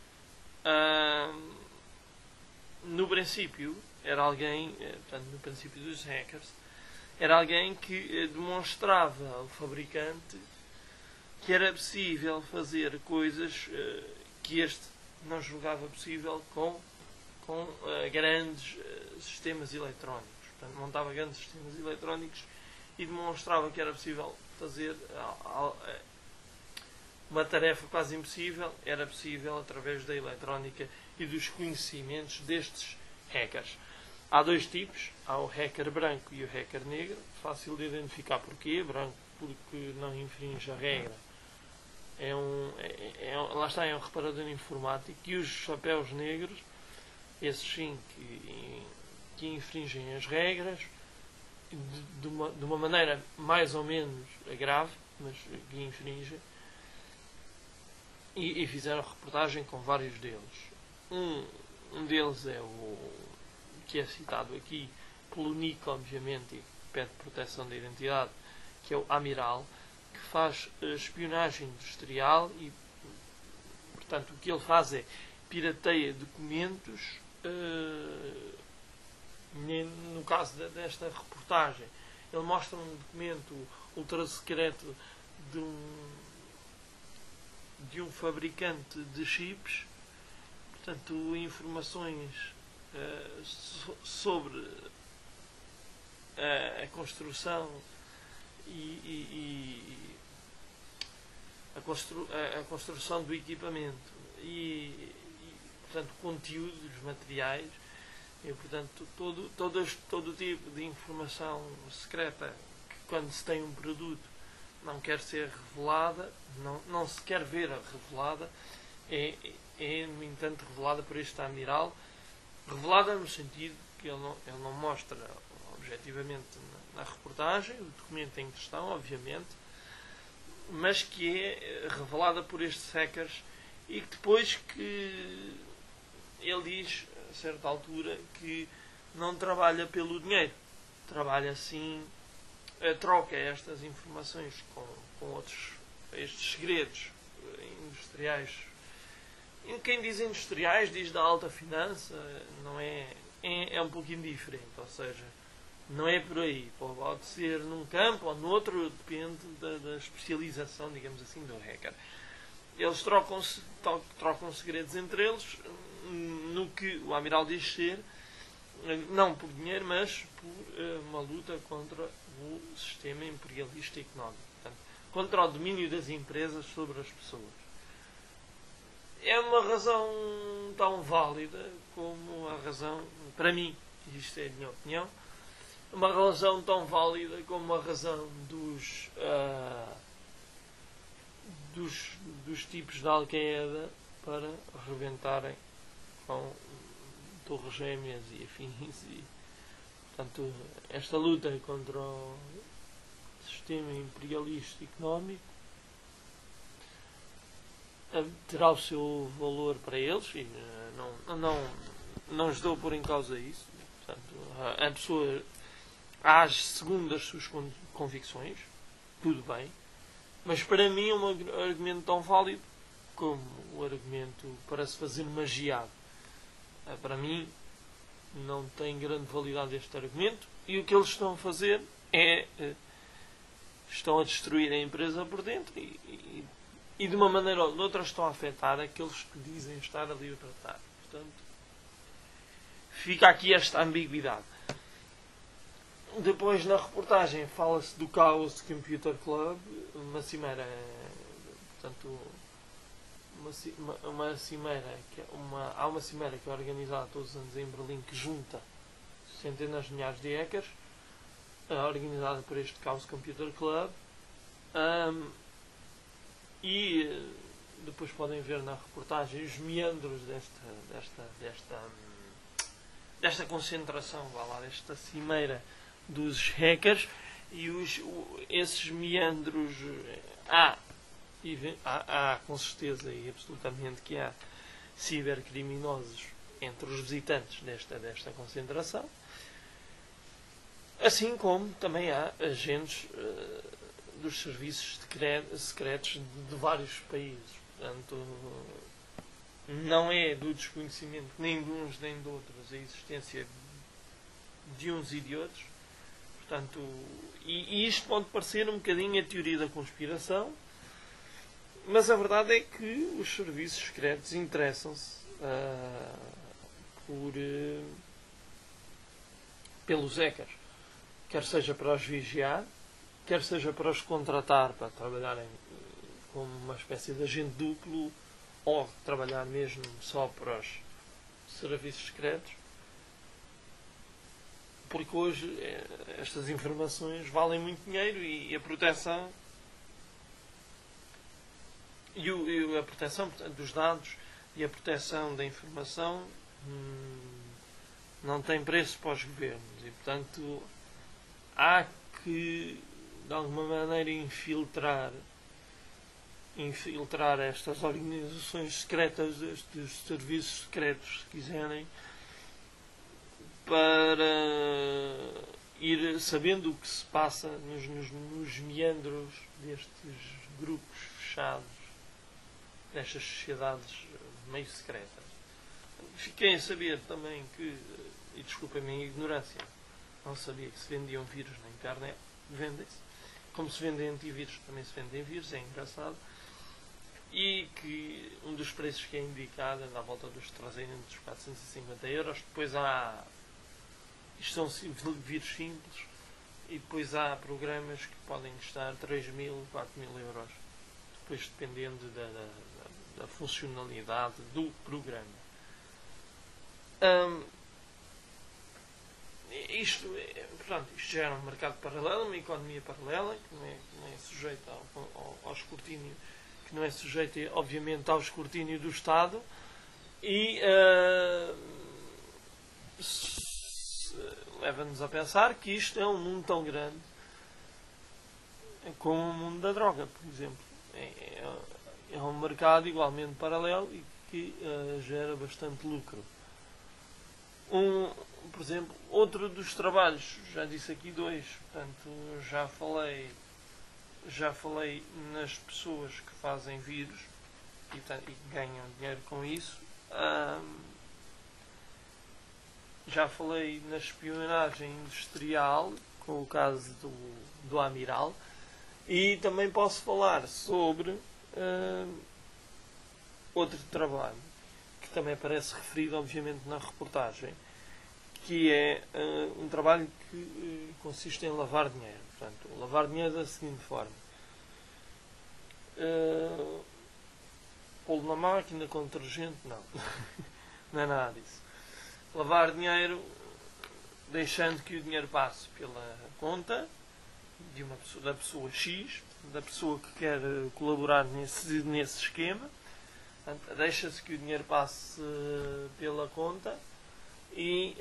No princípio, era alguém, portanto, no princípio dos hackers, era alguém que demonstrava ao fabricante que era possível fazer coisas que este não julgava possível com grandes sistemas eletrónicos. Portanto, montava grandes sistemas eletrónicos e demonstrava que era possível fazer uma tarefa quase impossível, era possível através da eletrónica e dos conhecimentos destes hackers. Há dois tipos, há o hacker branco e o hacker negro. Fácil de identificar porquê. Branco porque não infringe a regra, lá está, é um reparador informático. E os chapéus negros, esses sim que infringem as regras de uma maneira mais ou menos grave, mas que infringem, e fizeram reportagem com vários deles. Um deles é o que é citado aqui pelo NIC, obviamente, e pede proteção da identidade, que é o Amiral, que faz espionagem industrial e, portanto, o que ele faz é pirateia documentos. No caso desta reportagem, ele mostra um documento ultra secreto de um fabricante de chips, portanto, informações sobre a construção a construção do equipamento e portanto, conteúdo dos materiais. E, portanto, todo o tipo de informação secreta que, quando se tem um produto, não quer ser revelada, não se quer ver revelada, é, no entanto, revelada por este Amiral. Revelada no sentido que ele não mostra objetivamente na reportagem o documento em questão, obviamente, mas que é revelada por estes hackers, e que depois que ele diz, a certa altura, que não trabalha pelo dinheiro, trabalha sim, troca estas informações com outros, estes segredos industriais. E quem diz industriais diz da alta finança, não é um pouquinho diferente, ou seja, não é por aí, pode ser num campo ou no outro, depende da especialização, digamos assim, do hacker. Eles trocam segredos entre eles, no que o Amiral diz ser, não por dinheiro, mas por uma luta contra o sistema imperialista económico, portanto, contra o domínio das empresas sobre as pessoas. É uma razão tão válida como a razão, para mim, isto é a minha opinião, uma razão tão válida como a razão dos tipos da Al-Qaeda para rebentarem com torres gêmeas e afins. E, portanto, esta luta contra o sistema imperialista económico terá o seu valor para eles e não estou a pôr em causa isso. Portanto, a pessoa age segundo as suas convicções, tudo bem, mas para mim é um argumento tão válido como o argumento para se fazer magiado. Para mim não tem grande validade este argumento, e o que eles estão a fazer é estão a destruir a empresa por dentro e de uma maneira ou de outra estão a afetar aqueles que dizem estar a libertar. Portanto, fica aqui esta ambiguidade. Depois, na reportagem, fala-se do Chaos Computer Club, uma cimeira, portanto, uma cimeira há uma cimeira que é organizada todos os anos em Berlim, que junta centenas de milhares de hackers, organizada por este Chaos Computer Club, e depois podem ver na reportagem os meandros desta concentração, desta cimeira dos hackers, e esses meandros há com certeza e absolutamente que há cibercriminosos entre os visitantes desta concentração, assim como também há agentes dos serviços secretos de vários países. Portanto, não é do desconhecimento nem de uns nem de outros a existência de uns e de outros. Portanto, e isto pode parecer um bocadinho a teoria da conspiração, mas a verdade é que os serviços secretos interessam-se pelos hackers, quer seja para os vigiar, quer seja para os contratar para trabalharem como uma espécie de agente duplo, ou trabalhar mesmo só para os serviços secretos, porque hoje estas informações valem muito dinheiro e a proteção a proteção dos dados e a proteção da informação não tem preço para os governos, e portanto há que de alguma maneira infiltrar estas organizações secretas, estes serviços secretos, se quiserem, para ir sabendo o que se passa nos meandros destes grupos fechados, destas sociedades meio secretas. Fiquei a saber também que, e desculpem a minha ignorância, não sabia que se vendiam vírus na internet. Vendem-se. Como se vendem antivírus, também se vendem vírus, é engraçado. E que um dos preços que é indicado é à volta dos 300, 450 euros. Depois há... Isto são vírus simples. E depois há programas que podem custar 3.000, 4.000 euros. Depois dependendo da funcionalidade do programa. Isto já é um mercado paralelo, uma economia paralela, que não é sujeita ao escrutínio, que não é sujeita, obviamente, ao escrutínio do Estado, e leva-nos a pensar que isto é um mundo tão grande como o mundo da droga, por exemplo. É um mercado igualmente paralelo e que gera bastante lucro. Por exemplo, outro dos trabalhos, já disse aqui dois, portanto já falei nas pessoas que fazem vírus e ganham dinheiro com isso. Já falei na espionagem industrial, com o caso do Amiral, e também posso falar sobre outro trabalho, que também aparece referido, obviamente, na reportagem, que é um trabalho que consiste em lavar dinheiro. Portanto, lavar dinheiro da seguinte forma: pô-lo na máquina com detergente, não. Não é nada disso. Lavar dinheiro deixando que o dinheiro passe pela conta da pessoa X, da pessoa que quer colaborar nesse esquema. Portanto, deixa-se que o dinheiro passe pela conta e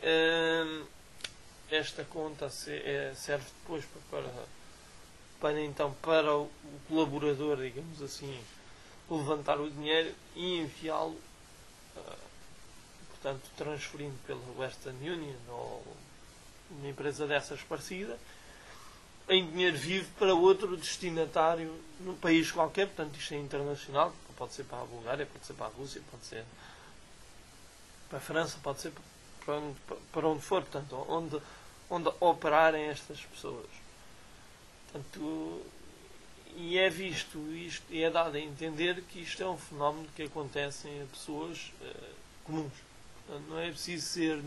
esta conta serve depois para o colaborador, digamos assim, levantar o dinheiro e enviá-lo, portanto, transferindo pela Western Union ou uma empresa dessas parecida, em dinheiro vivo para outro destinatário num país qualquer. Portanto, isto é internacional, pode ser para a Bulgária, pode ser para a Rússia, pode ser para a França, pode ser para onde for, portanto, onde operarem estas pessoas. Portanto, e é visto isto, e é dado a entender que isto é um fenómeno que acontece a pessoas comuns. Portanto, não é preciso ser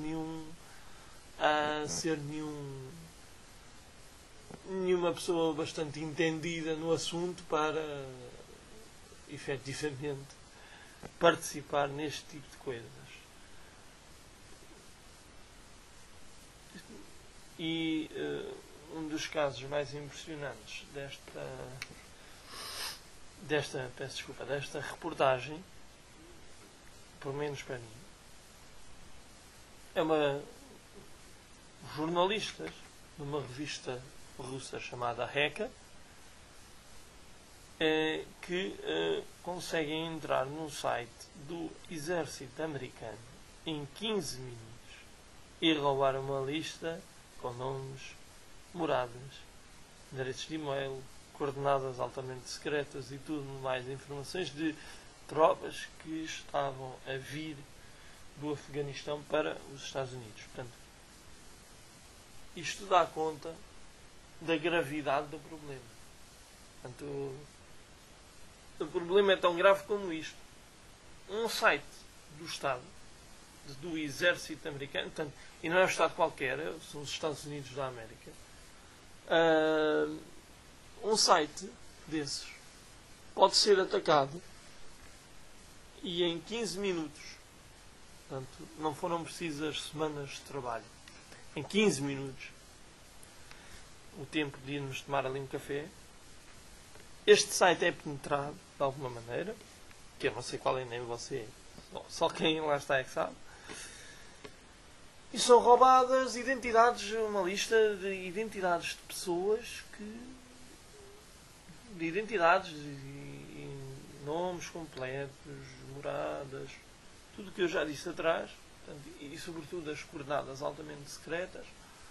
nenhuma pessoa bastante entendida no assunto para efetivamente participar neste tipo de coisas. E um dos casos mais impressionantes desta reportagem, pelo menos para mim, é uma jornalistas numa revista russa chamada Reka, que conseguem entrar no site do exército americano em 15 minutos e roubar uma lista com nomes, moradas, endereços de e-mail, coordenadas altamente secretas e tudo mais, informações de tropas que estavam a vir do Afeganistão para os Estados Unidos. Portanto, isto dá conta da gravidade do problema. Portanto, o problema é tão grave como isto. Um site do Estado, do exército americano, portanto, e não é um Estado qualquer, são os Estados Unidos da América, um site desses pode ser atacado e em 15 minutos, portanto, não foram precisas semanas de trabalho, em 15 minutos, o tempo de irmos tomar ali um café, este site é penetrado de alguma maneira, que eu não sei qual é, nem você, só quem lá está é que sabe, e são roubadas identidades, uma lista de identidades de pessoas de identidades e nomes completos, moradas, tudo o que eu já disse atrás, portanto, e sobretudo as coordenadas altamente secretas.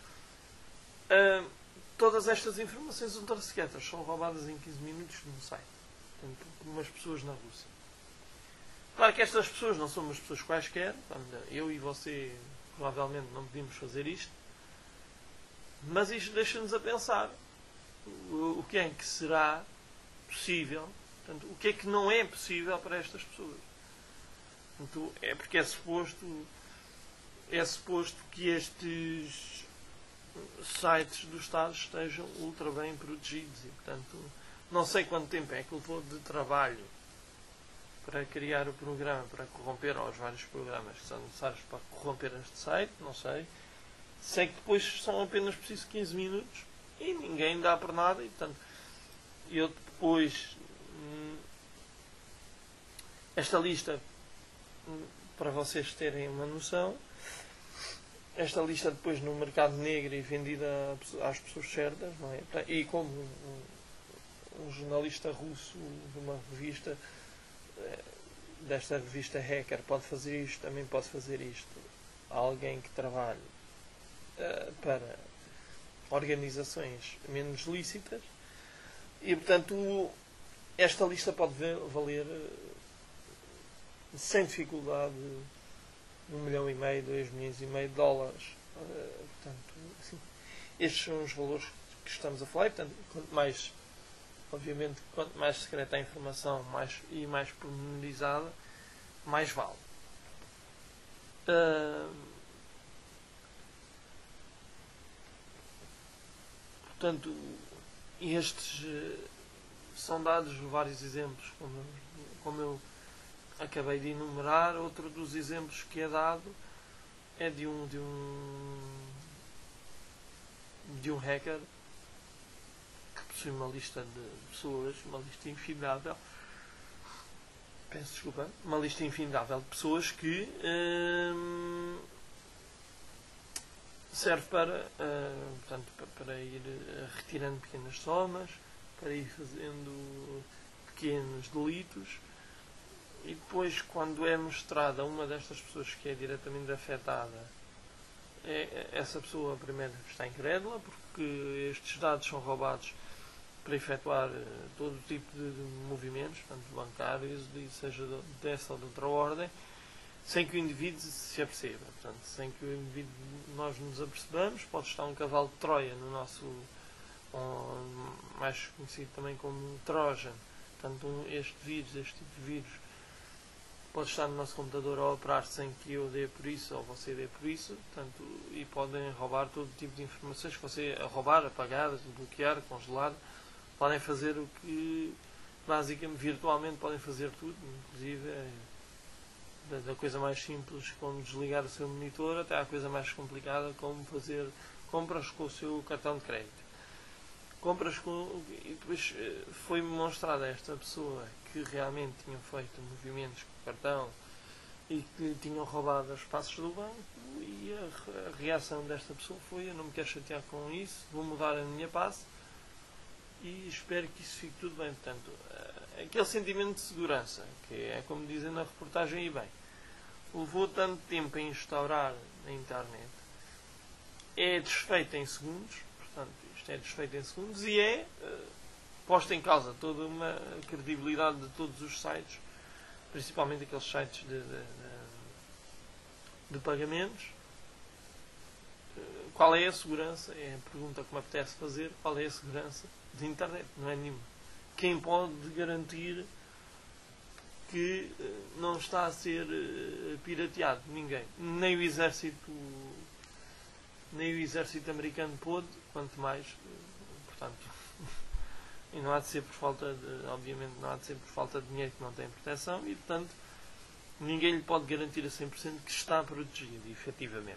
Todas estas informações ultra secretas são roubadas em 15 minutos num site, portanto, por umas pessoas na Rússia. Claro que estas pessoas não são umas pessoas quaisquer, eu e você provavelmente não podíamos fazer isto, mas isto deixa-nos a pensar o que é que será possível, portanto, o que é que não é possível para estas pessoas. Portanto, é porque é suposto que estes sites do Estado estejam ultra bem protegidos e, portanto, não sei quanto tempo é que levou de trabalho para criar o programa, para corromper os vários programas que são necessários para corromper este site, não sei. Sei que depois são apenas precisos 15 minutos e ninguém dá por nada, e portanto, eu depois esta lista, para vocês terem uma noção, esta lista depois no mercado negro e vendida às pessoas certas, não é? E como um jornalista russo de uma revista, desta revista Hacker, pode fazer isto, também pode fazer isto. Alguém que trabalhe para organizações menos lícitas, e portanto esta lista pode valer sem dificuldade 1,5 milhão, 2,5 milhões de dólares. Portanto, assim, estes são os valores que estamos a falar, e, portanto, obviamente, quanto mais secreta a informação e mais pormenorizada, mais vale. Portanto, estes são dados vários exemplos, como eu acabei de enumerar. Outro dos exemplos que é dado é de um hacker que possui uma lista de pessoas, uma lista infindável, uma lista infindável de pessoas que serve portanto, para ir retirando pequenas somas, para ir fazendo pequenos delitos, E depois, quando é mostrada uma destas pessoas que é diretamente afetada, essa pessoa primeiro está incrédula, porque estes dados são roubados para efetuar todo tipo de movimentos, tanto bancários, seja dessa ou de outra ordem, sem que o indivíduo se aperceba. Portanto, sem que o indivíduo, nós nos apercebamos. Pode estar um cavalo de Troia no nosso, mais conhecido também como Trojan. Portanto, este tipo de vírus pode estar no nosso computador a operar sem que eu dê por isso ou você dê por isso. Portanto, e podem roubar todo tipo de informações que você roubar, apagar, bloquear, congelar. Podem fazer o que, basicamente, virtualmente podem fazer tudo, inclusive da coisa mais simples como desligar o seu monitor até à coisa mais complicada como fazer compras com o seu cartão de crédito. E depois foi mostrada a esta pessoa que realmente tinham feito movimentos com o cartão e que tinham roubado os passos do banco, e a reação desta pessoa foi: eu não me quero chatear com isso, vou mudar a minha passe e espero que isso fique tudo bem. Portanto, aquele sentimento de segurança, que é como dizem na reportagem, e bem, levou tanto tempo a instaurar na internet, é desfeito em segundos. Portanto, isto é desfeito em segundos e é posta em causa toda uma credibilidade de todos os sites, principalmente aqueles sites de pagamentos. Qual é a segurança? É a pergunta que me apetece fazer. Qual é a segurança de internet? Não é nenhuma. Quem pode garantir que não está a ser pirateado? Ninguém. Nem o exército americano pôde, quanto mais. Portanto, e não há de ser por falta de, obviamente, não há de ser por falta de dinheiro, que não tem proteção, e portanto ninguém lhe pode garantir a 100% que está protegido, efetivamente.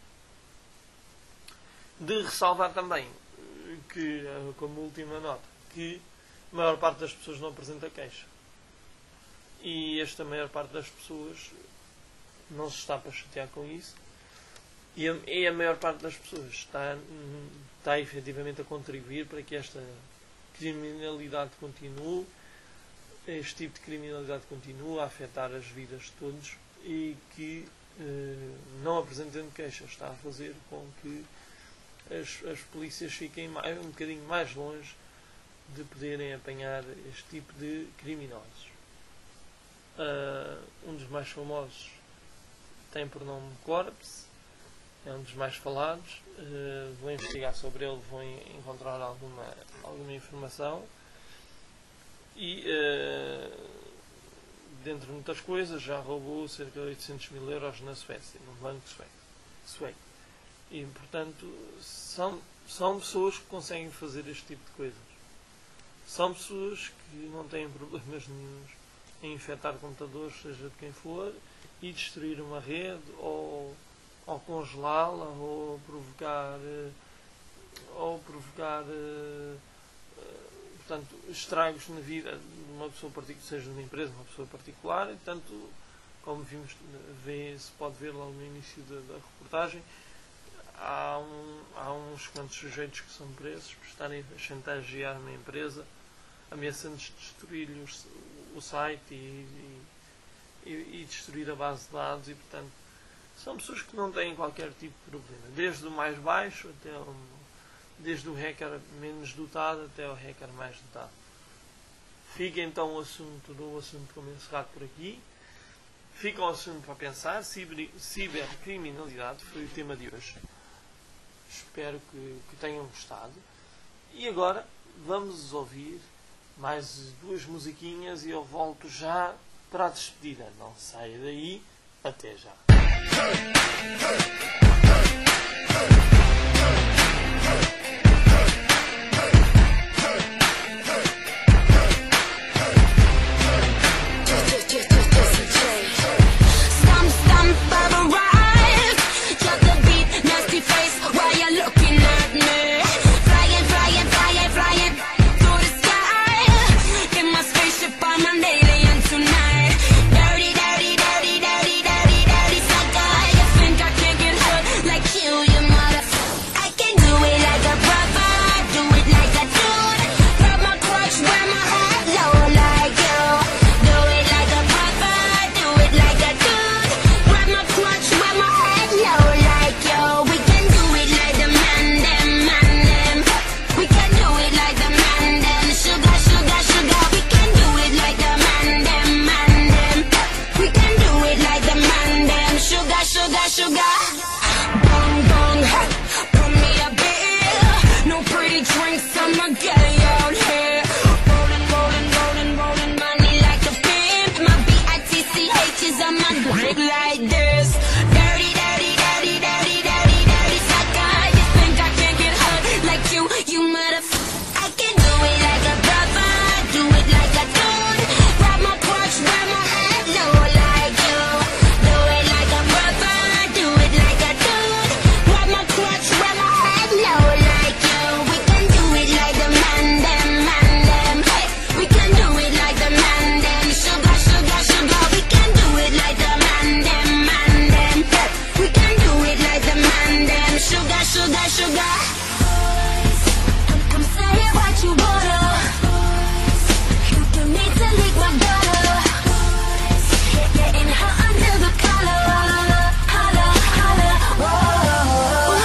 De ressalvar também que, como última nota, que a maior parte das pessoas não apresenta queixa. E esta maior parte das pessoas não se está para chatear com isso. E a maior parte das pessoas está efetivamente a contribuir para que esta criminalidade continue, este tipo de criminalidade continue a afetar as vidas de todos, e que, não apresentando queixas, está a fazer com que as polícias fiquem um bocadinho mais longe de poderem apanhar este tipo de criminosos. Um dos mais famosos tem por nome Corpse, é um dos mais falados. Vou investigar sobre ele, vou encontrar alguma informação e, dentre muitas coisas, já roubou cerca de 800 mil euros na Suécia, num banco sueco. E, portanto, são pessoas que conseguem fazer este tipo de coisas. São pessoas que não têm problemas nenhuns em infectar computadores, seja de quem for, e destruir uma rede, ou congelá-la, ou provocar portanto, estragos na vida de uma pessoa particular, seja de uma empresa, uma pessoa particular. E, portanto, como se pode ver logo no início da reportagem, há uns quantos sujeitos que são presos por estarem a chantagear uma empresa, ameaçando destruir-lhe o site e destruir a base de dados. E, portanto, são pessoas que não têm qualquer tipo de problema, desde o mais baixo desde o hacker menos dotado até o hacker mais dotado. Fica então o assunto como encerrado por aqui. Fica o assunto para pensar. Cibercriminalidade foi o tema de hoje. Espero que tenham gostado. E agora vamos ouvir mais duas musiquinhas e eu volto já para a despedida. Não saia daí. Até já. Dirty, dirty, dirty, dirty, dirty, dirty, sucker. You think I can't get hurt? my gang out here. Rolling, rolling, rolling, rolling money like a pimp. My BITCH is on my dick like this. Dirty, dirty, dirty, dirty, dirty, dirty sucker. You think I can't get hurt like you motherfucker. I can do it like a brother, do it like a dude. Grab my crotch, wear my head low like you. Do it like a brother, do it like a dude. Grab my crotch, wear my head low like you. We can do it like the man them, hey. We can do it like the man them. Sugar, sugar, sugar. We can do it like the man them, hey. We can do it like the man them. Sugar, sugar, sugar. Come say what you wanna. You need to lick my butter. Getting hot under the collar. Holla, holla, whoa.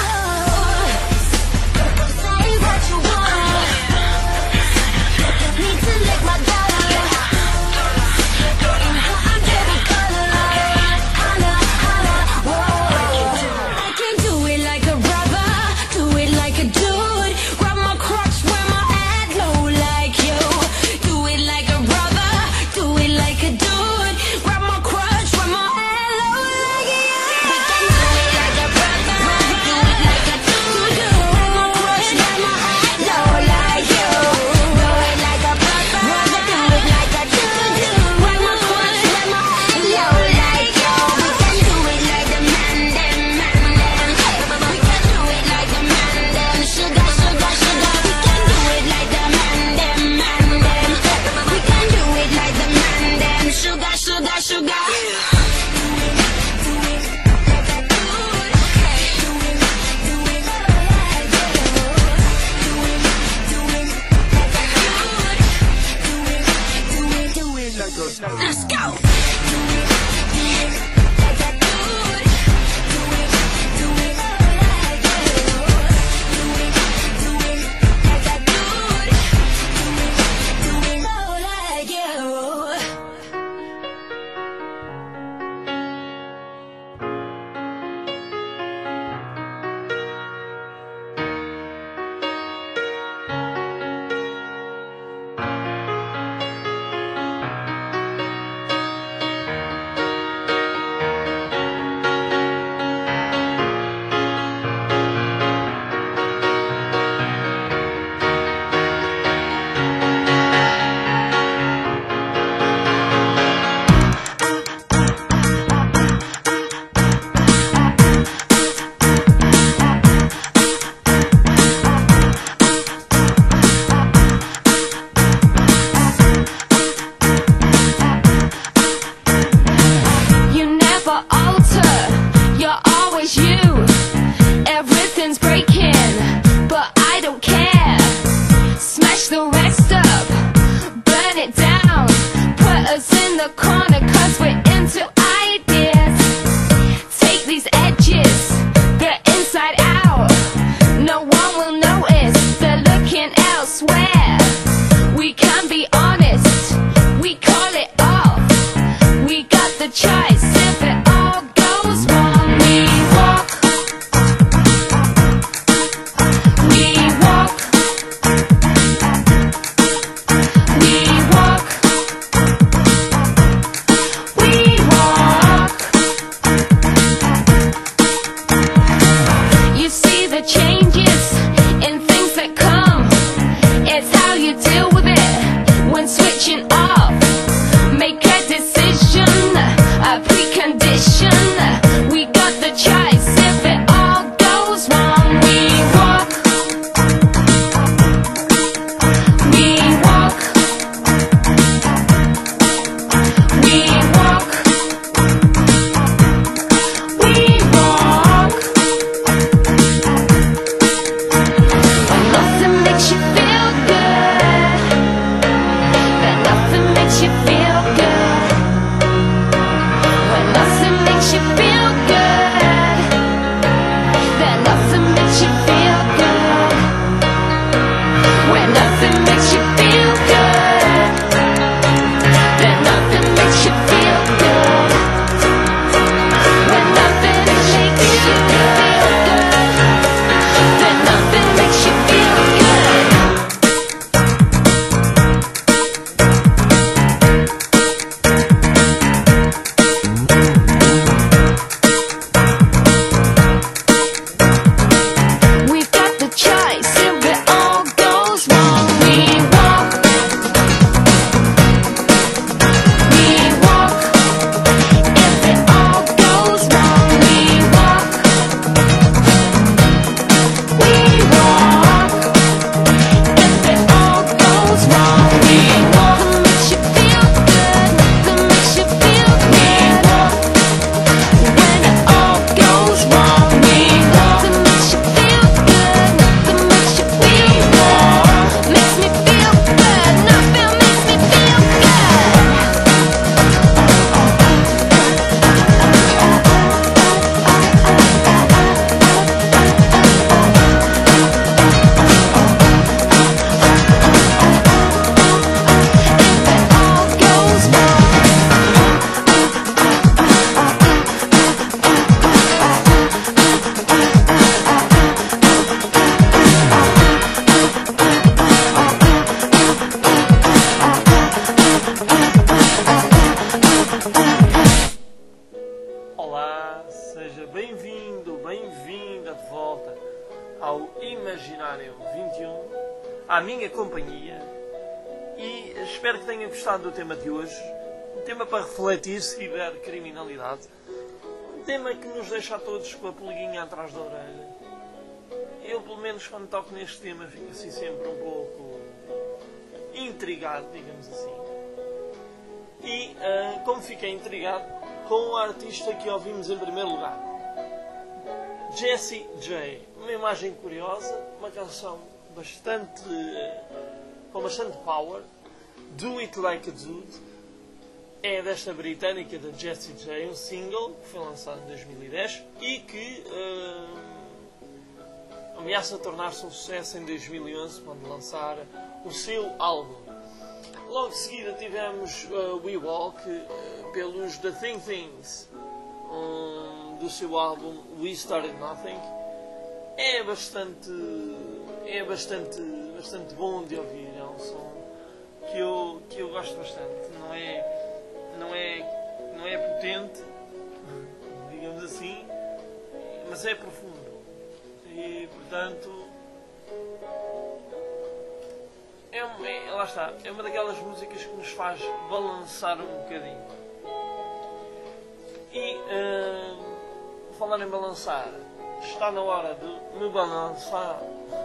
Come say what you wanna. You need to lick my butter. Getting hot under the collar. Holla, holla, whoa. I can do it like a brother, do it like a dude. Grab my crotch, wear my head low like you. Do it like a brother, do it like a dude. Grab my crotch, wear my head low like you. We can do it like a brother, do it like a dude. Grab my crotch, wear my head low like you. Do it like a brother, do it like a dude. Grab my crotch, wear my head low like you. We can do it like the man them, We can do it like the man them. Sugar, sugar, sugar. We can do it like the man them, We can do it like the man them. Sugar, sugar, sugar. Do it like a dude. Do it like you. Do it like a dude. Let's go. à minha companhia e espero que tenham gostado do tema de hoje. Um tema para refletir cibercriminalidade. Um tema que nos deixa a todos com a pulguinha atrás da orelha. Eu, pelo menos, quando toco neste tema, fico assim sempre um pouco intrigado, digamos assim. E como fiquei intrigado com o artista que ouvimos em primeiro lugar, Jessie J. Uma imagem curiosa, uma canção com bastante power, Do It Like a Dude. É desta britânica, da Jessie J, um single que foi lançado em 2010 e que ameaça tornar-se um sucesso em 2011, quando lançar o seu álbum. Logo de seguida tivemos We Walk, pelos The Things, do seu álbum We Started Nothing. É bastante bom de ouvir, é um som que eu gosto bastante. Não é potente, digamos assim, mas é profundo. E, portanto, lá está, é uma daquelas músicas que nos faz balançar um bocadinho. E, falar em balançar, está na hora de me balançar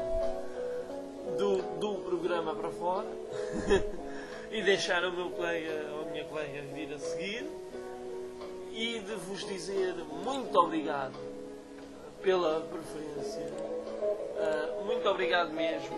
do programa para fora e deixar o meu colega ou a minha colega vir a seguir e de vos dizer muito obrigado pela preferência. Muito obrigado mesmo.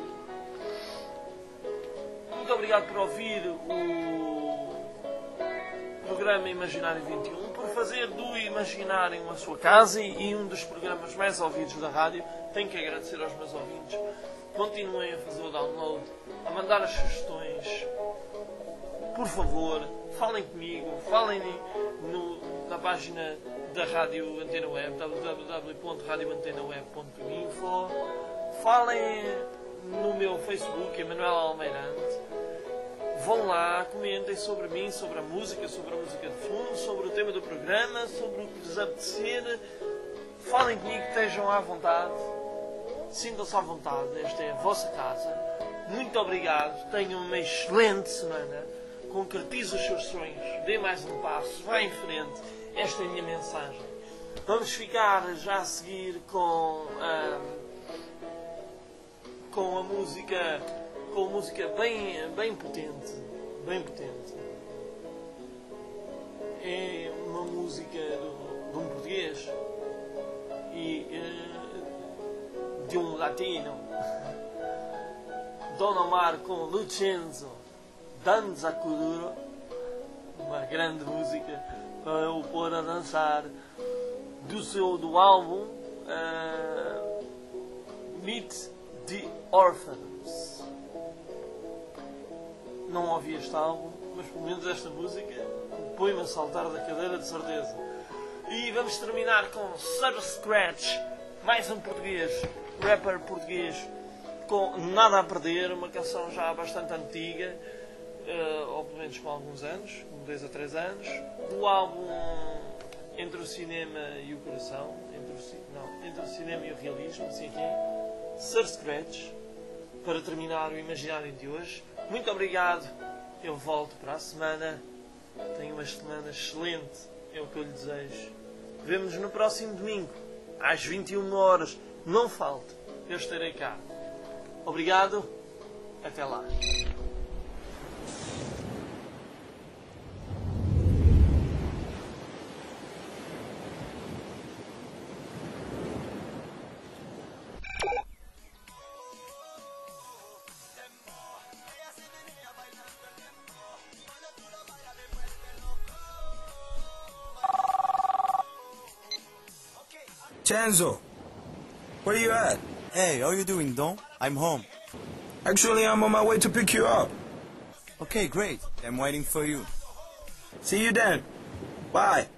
Muito obrigado por ouvir o programa Imaginário 21, por fazer do Imaginário a sua casa e um dos programas mais ouvidos da rádio. Tenho que agradecer aos meus ouvintes. Continuem a fazer o download, a mandar as sugestões. Por favor, falem comigo, falem na página da Rádio Antena Web, www.radioantenaweb.info. Falem no meu Facebook, Emanuel Almeirante. Vão lá, comentem sobre mim, sobre a música de fundo, sobre o tema do programa, sobre o que vos apetecer. Falem comigo, estejam à vontade. Sintam-se à vontade, esta é a vossa casa. Muito obrigado, tenham uma excelente semana. Concretize os seus sonhos, dê mais um passo, vá em frente. Esta é a minha mensagem. Vamos ficar já a seguir com a música bem potente. É uma música de um português e de um latino. Don Omar com Lucenzo, Danza Kuduro, uma grande música para eu pôr a dançar, do álbum Meet the Orphans. Não ouvi este álbum, mas pelo menos esta música põe-me a saltar da cadeira de certeza. E vamos terminar com Sir Scratch, mais um português, rapper português com Nada a Perder, uma canção já bastante antiga, ou pelo menos com alguns anos, 2 a 3 anos, do álbum Entre o Cinema e o Coração, Entre o Cinema e o Realismo, assim que é, Sir Scratch, para terminar o Imaginário de hoje. Muito obrigado, eu volto para a semana, tenho uma semana excelente, é o que eu lhe desejo. Vemo-nos no próximo domingo, às 21 horas, não falte, eu estarei cá. Obrigado, até lá. Chanzo, where you at? Hey, how are you doing, Don? I'm home. Actually, I'm on my way to pick you up. Okay, great. I'm waiting for you. See you then. Bye.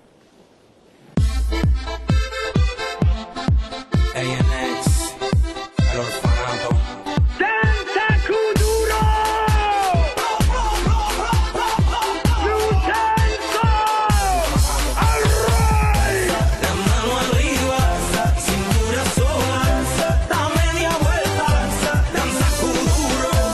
ANX, El Orfanato. Danza Kuduro! Lucenzo! Alright! La mano arriba, cintura sola, da media vuelta, danza Kuduro.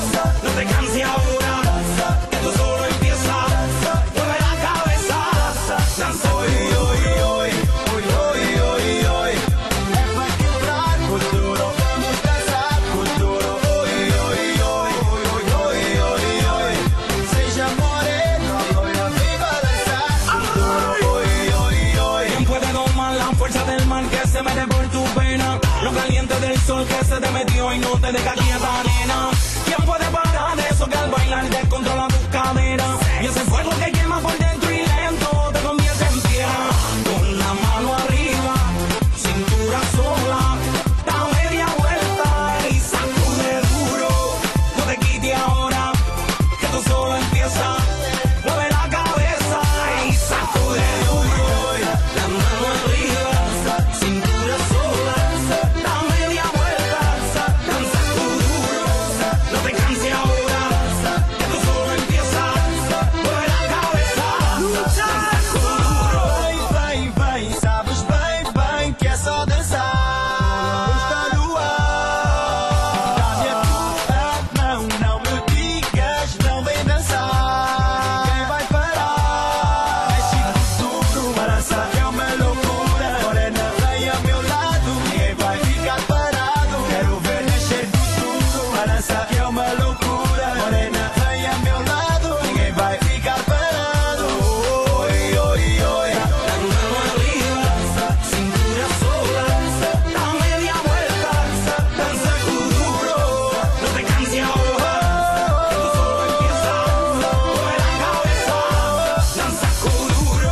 el sol que se te metió y no te deja quieta, nena. ¿Quién puede parar eso que al bailar descontrola tu cadera? Y ese fuego que quema por dentro y lento te convierte en piedra. Con la mano arriba, cintura sola, da media vuelta y sacude duro. No te quites ahora, que tú solo empieza. Mueve la cabeza y sacude duro. La mano arriba, cintura sola, da media vuelta, danza duro. No te canses ahora, que tú solo empieza. Mueve la cabeza, danza duro. Vai, vai, sabes bem, bem que é só dançar. Está no ar. Dá-me a tua mão, não me digas, não vem dançar. Ninguém vai parar. Mexe tudo, balança que é uma loucura. Morena, vem ao meu lado, ninguém vai ficar parado. Quero ver mexer tudo, balança que é uma loucura. Morena, vem ao meu lado, ninguém vai ficar parado. Oi, oi, oi. La mano arriba, cintura sola, da media vuelta, danza duro. No te canses ahora, que tú solo empieza. Mueve la cabeza, danza duro.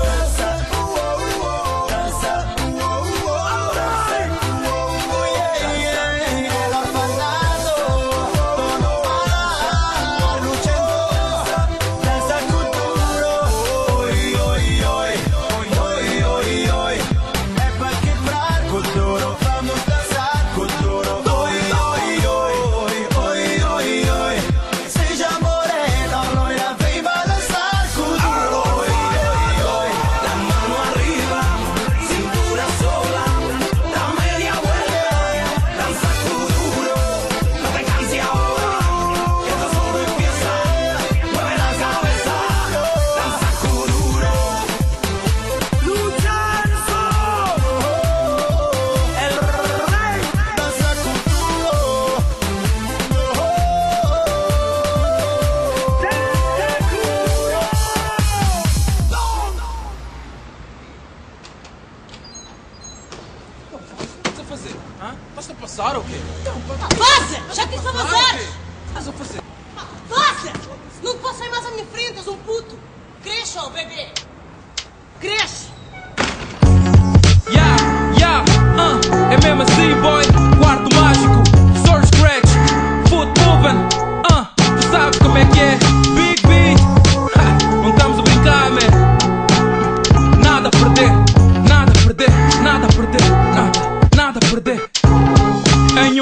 Seja morena, loira, vem balançar com duro. La mano arriba, cintura sola, da media vuelta, danza duro. No te canses ahora, que esto solo empieza. Mueve la cabeza, danza duro. Luciano, el rey, danza con O que estás a fazer? Hã? Estás a passar ou quê? Vaza! Já te disse para vazar! Estás a fazer? Vaza! Não te passei mais à minha frente, és um puto! Cresce, ó, bebê! Cresce! É mesmo assim, boy. Quarto mágico, sword scratch, foot moving. Tu sabes como é que é? Big beat. Não estamos a brincar, man. Nada a perder, nada a perder, nada a perder, nada a perder. Em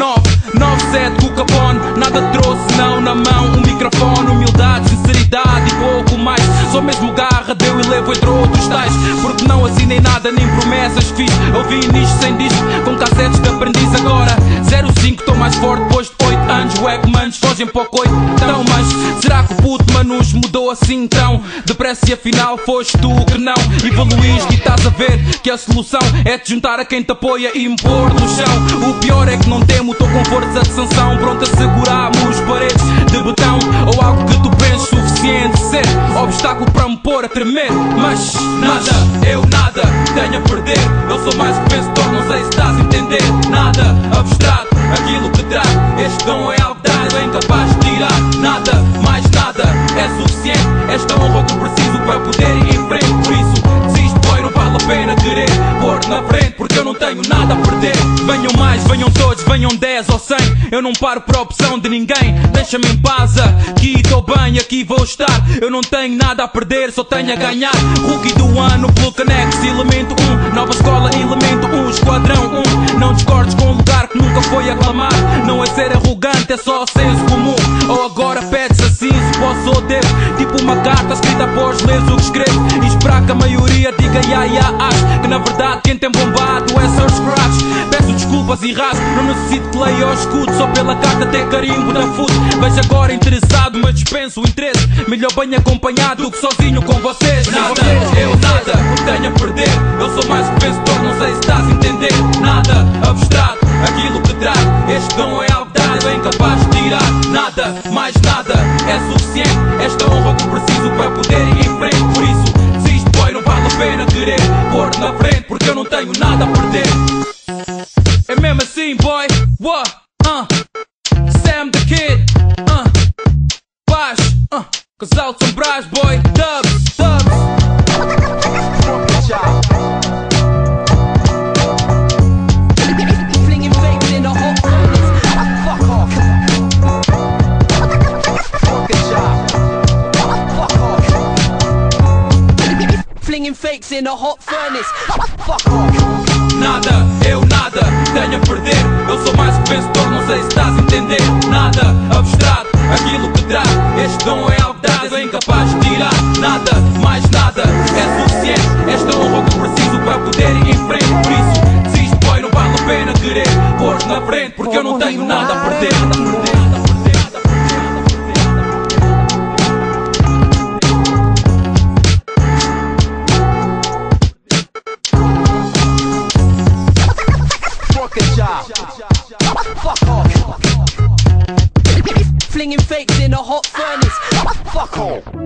1997 com o Capone, nada trouxe não na mão. Um microfone, humildade, sinceridade e pouco mais. Só mesmo garra, deu e levo entre outros tais. Porque não assinei nada, nem promessas fiz. Ouvi nisto sem disco, com cassetes de aprendiz agora. 05, tô mais forte depois de 8 anos. Wack manos fogem para o coito. Então, mas será que o puto manus mudou assim tão depressa e afinal foste tu que não evoluíste? E estás a ver que a solução é te juntar a quem te apoia e me pôr no chão. O pior é que não temo, tô com força de sanção, pronto a segurarmos paredes de betão. Ou algo que tu penses suficiente ser obstáculo para me pôr a tremer. Mas nada, eu nada tenho a perder. Eu sou mais que vencedor, não sei se estás a entender. Nada abstrato, aquilo que trago. Este dom é algo dado, é incapaz de tirar. Nada, mais nada, é suficiente. Esta honra que eu preciso para poder ir em frente. Por isso, desisto, boy, não vale a pena querer pôr na frente, porque eu não tenho nada a perder. Venham mais, venham todos, venham 10 ou 100. Eu não paro por opção de ninguém. Deixa-me em paz, aqui estou bem, aqui vou estar. Eu não tenho nada a perder, só tenho a ganhar. Rookie do ano pelo Canex, elemento 1. Nova escola, elemento 1, esquadrão 1. Não discordes com um lugar que nunca foi aclamar. Não é ser arrogante, é só senso comum. Ou agora pedes assim, se posso ou devo. Tipo uma carta escrita após ler o que escrevo. E esperar que a maioria diga acho que na verdade quem tem bombado é Sir Scratch. Peço desculpas e rasgo, não necessito que leia ou escudo. Só pela carta ter carimbo na foot. Vejo agora interessado, mas dispenso o interesse. Melhor bem acompanhado do que sozinho com vocês. Nada, eu nada tenho a perder. Eu sou mais que vencedor, não sei se estás a entender. Nada abstrato, aquilo que trago. Este dom é algo dado, é incapaz de tirar. Nada, mais nada, é suficiente. Esta honra que eu preciso para poder ir em frente. Por isso, desisto, boy, não vale a pena querer pôr na frente, porque eu não tenho nada a perder. É mesmo assim, boy. Casal de Sombras, boy, dubs, dubs. Flinging fakes in the hot furnace. Fuck off. Fucking job. Fuck off. Flinging fakes in the hot furnace. Fuck off. Nada, eu nada, tenho a perder. Eu sou mais que vencedor, não sei se estás a entender. Nada, abstrato, aquilo que traz. Este dom é algo dado, é incapaz de tirar. Nada, mais nada, é suficiente. Esta honra que preciso para poder ir em frente. Por isso, desisto, boy, não vale a pena querer pôr-te na frente, porque eu não tenho nada a perder. Fuck off. Flinging fakes in a hot furnace. Fuck off.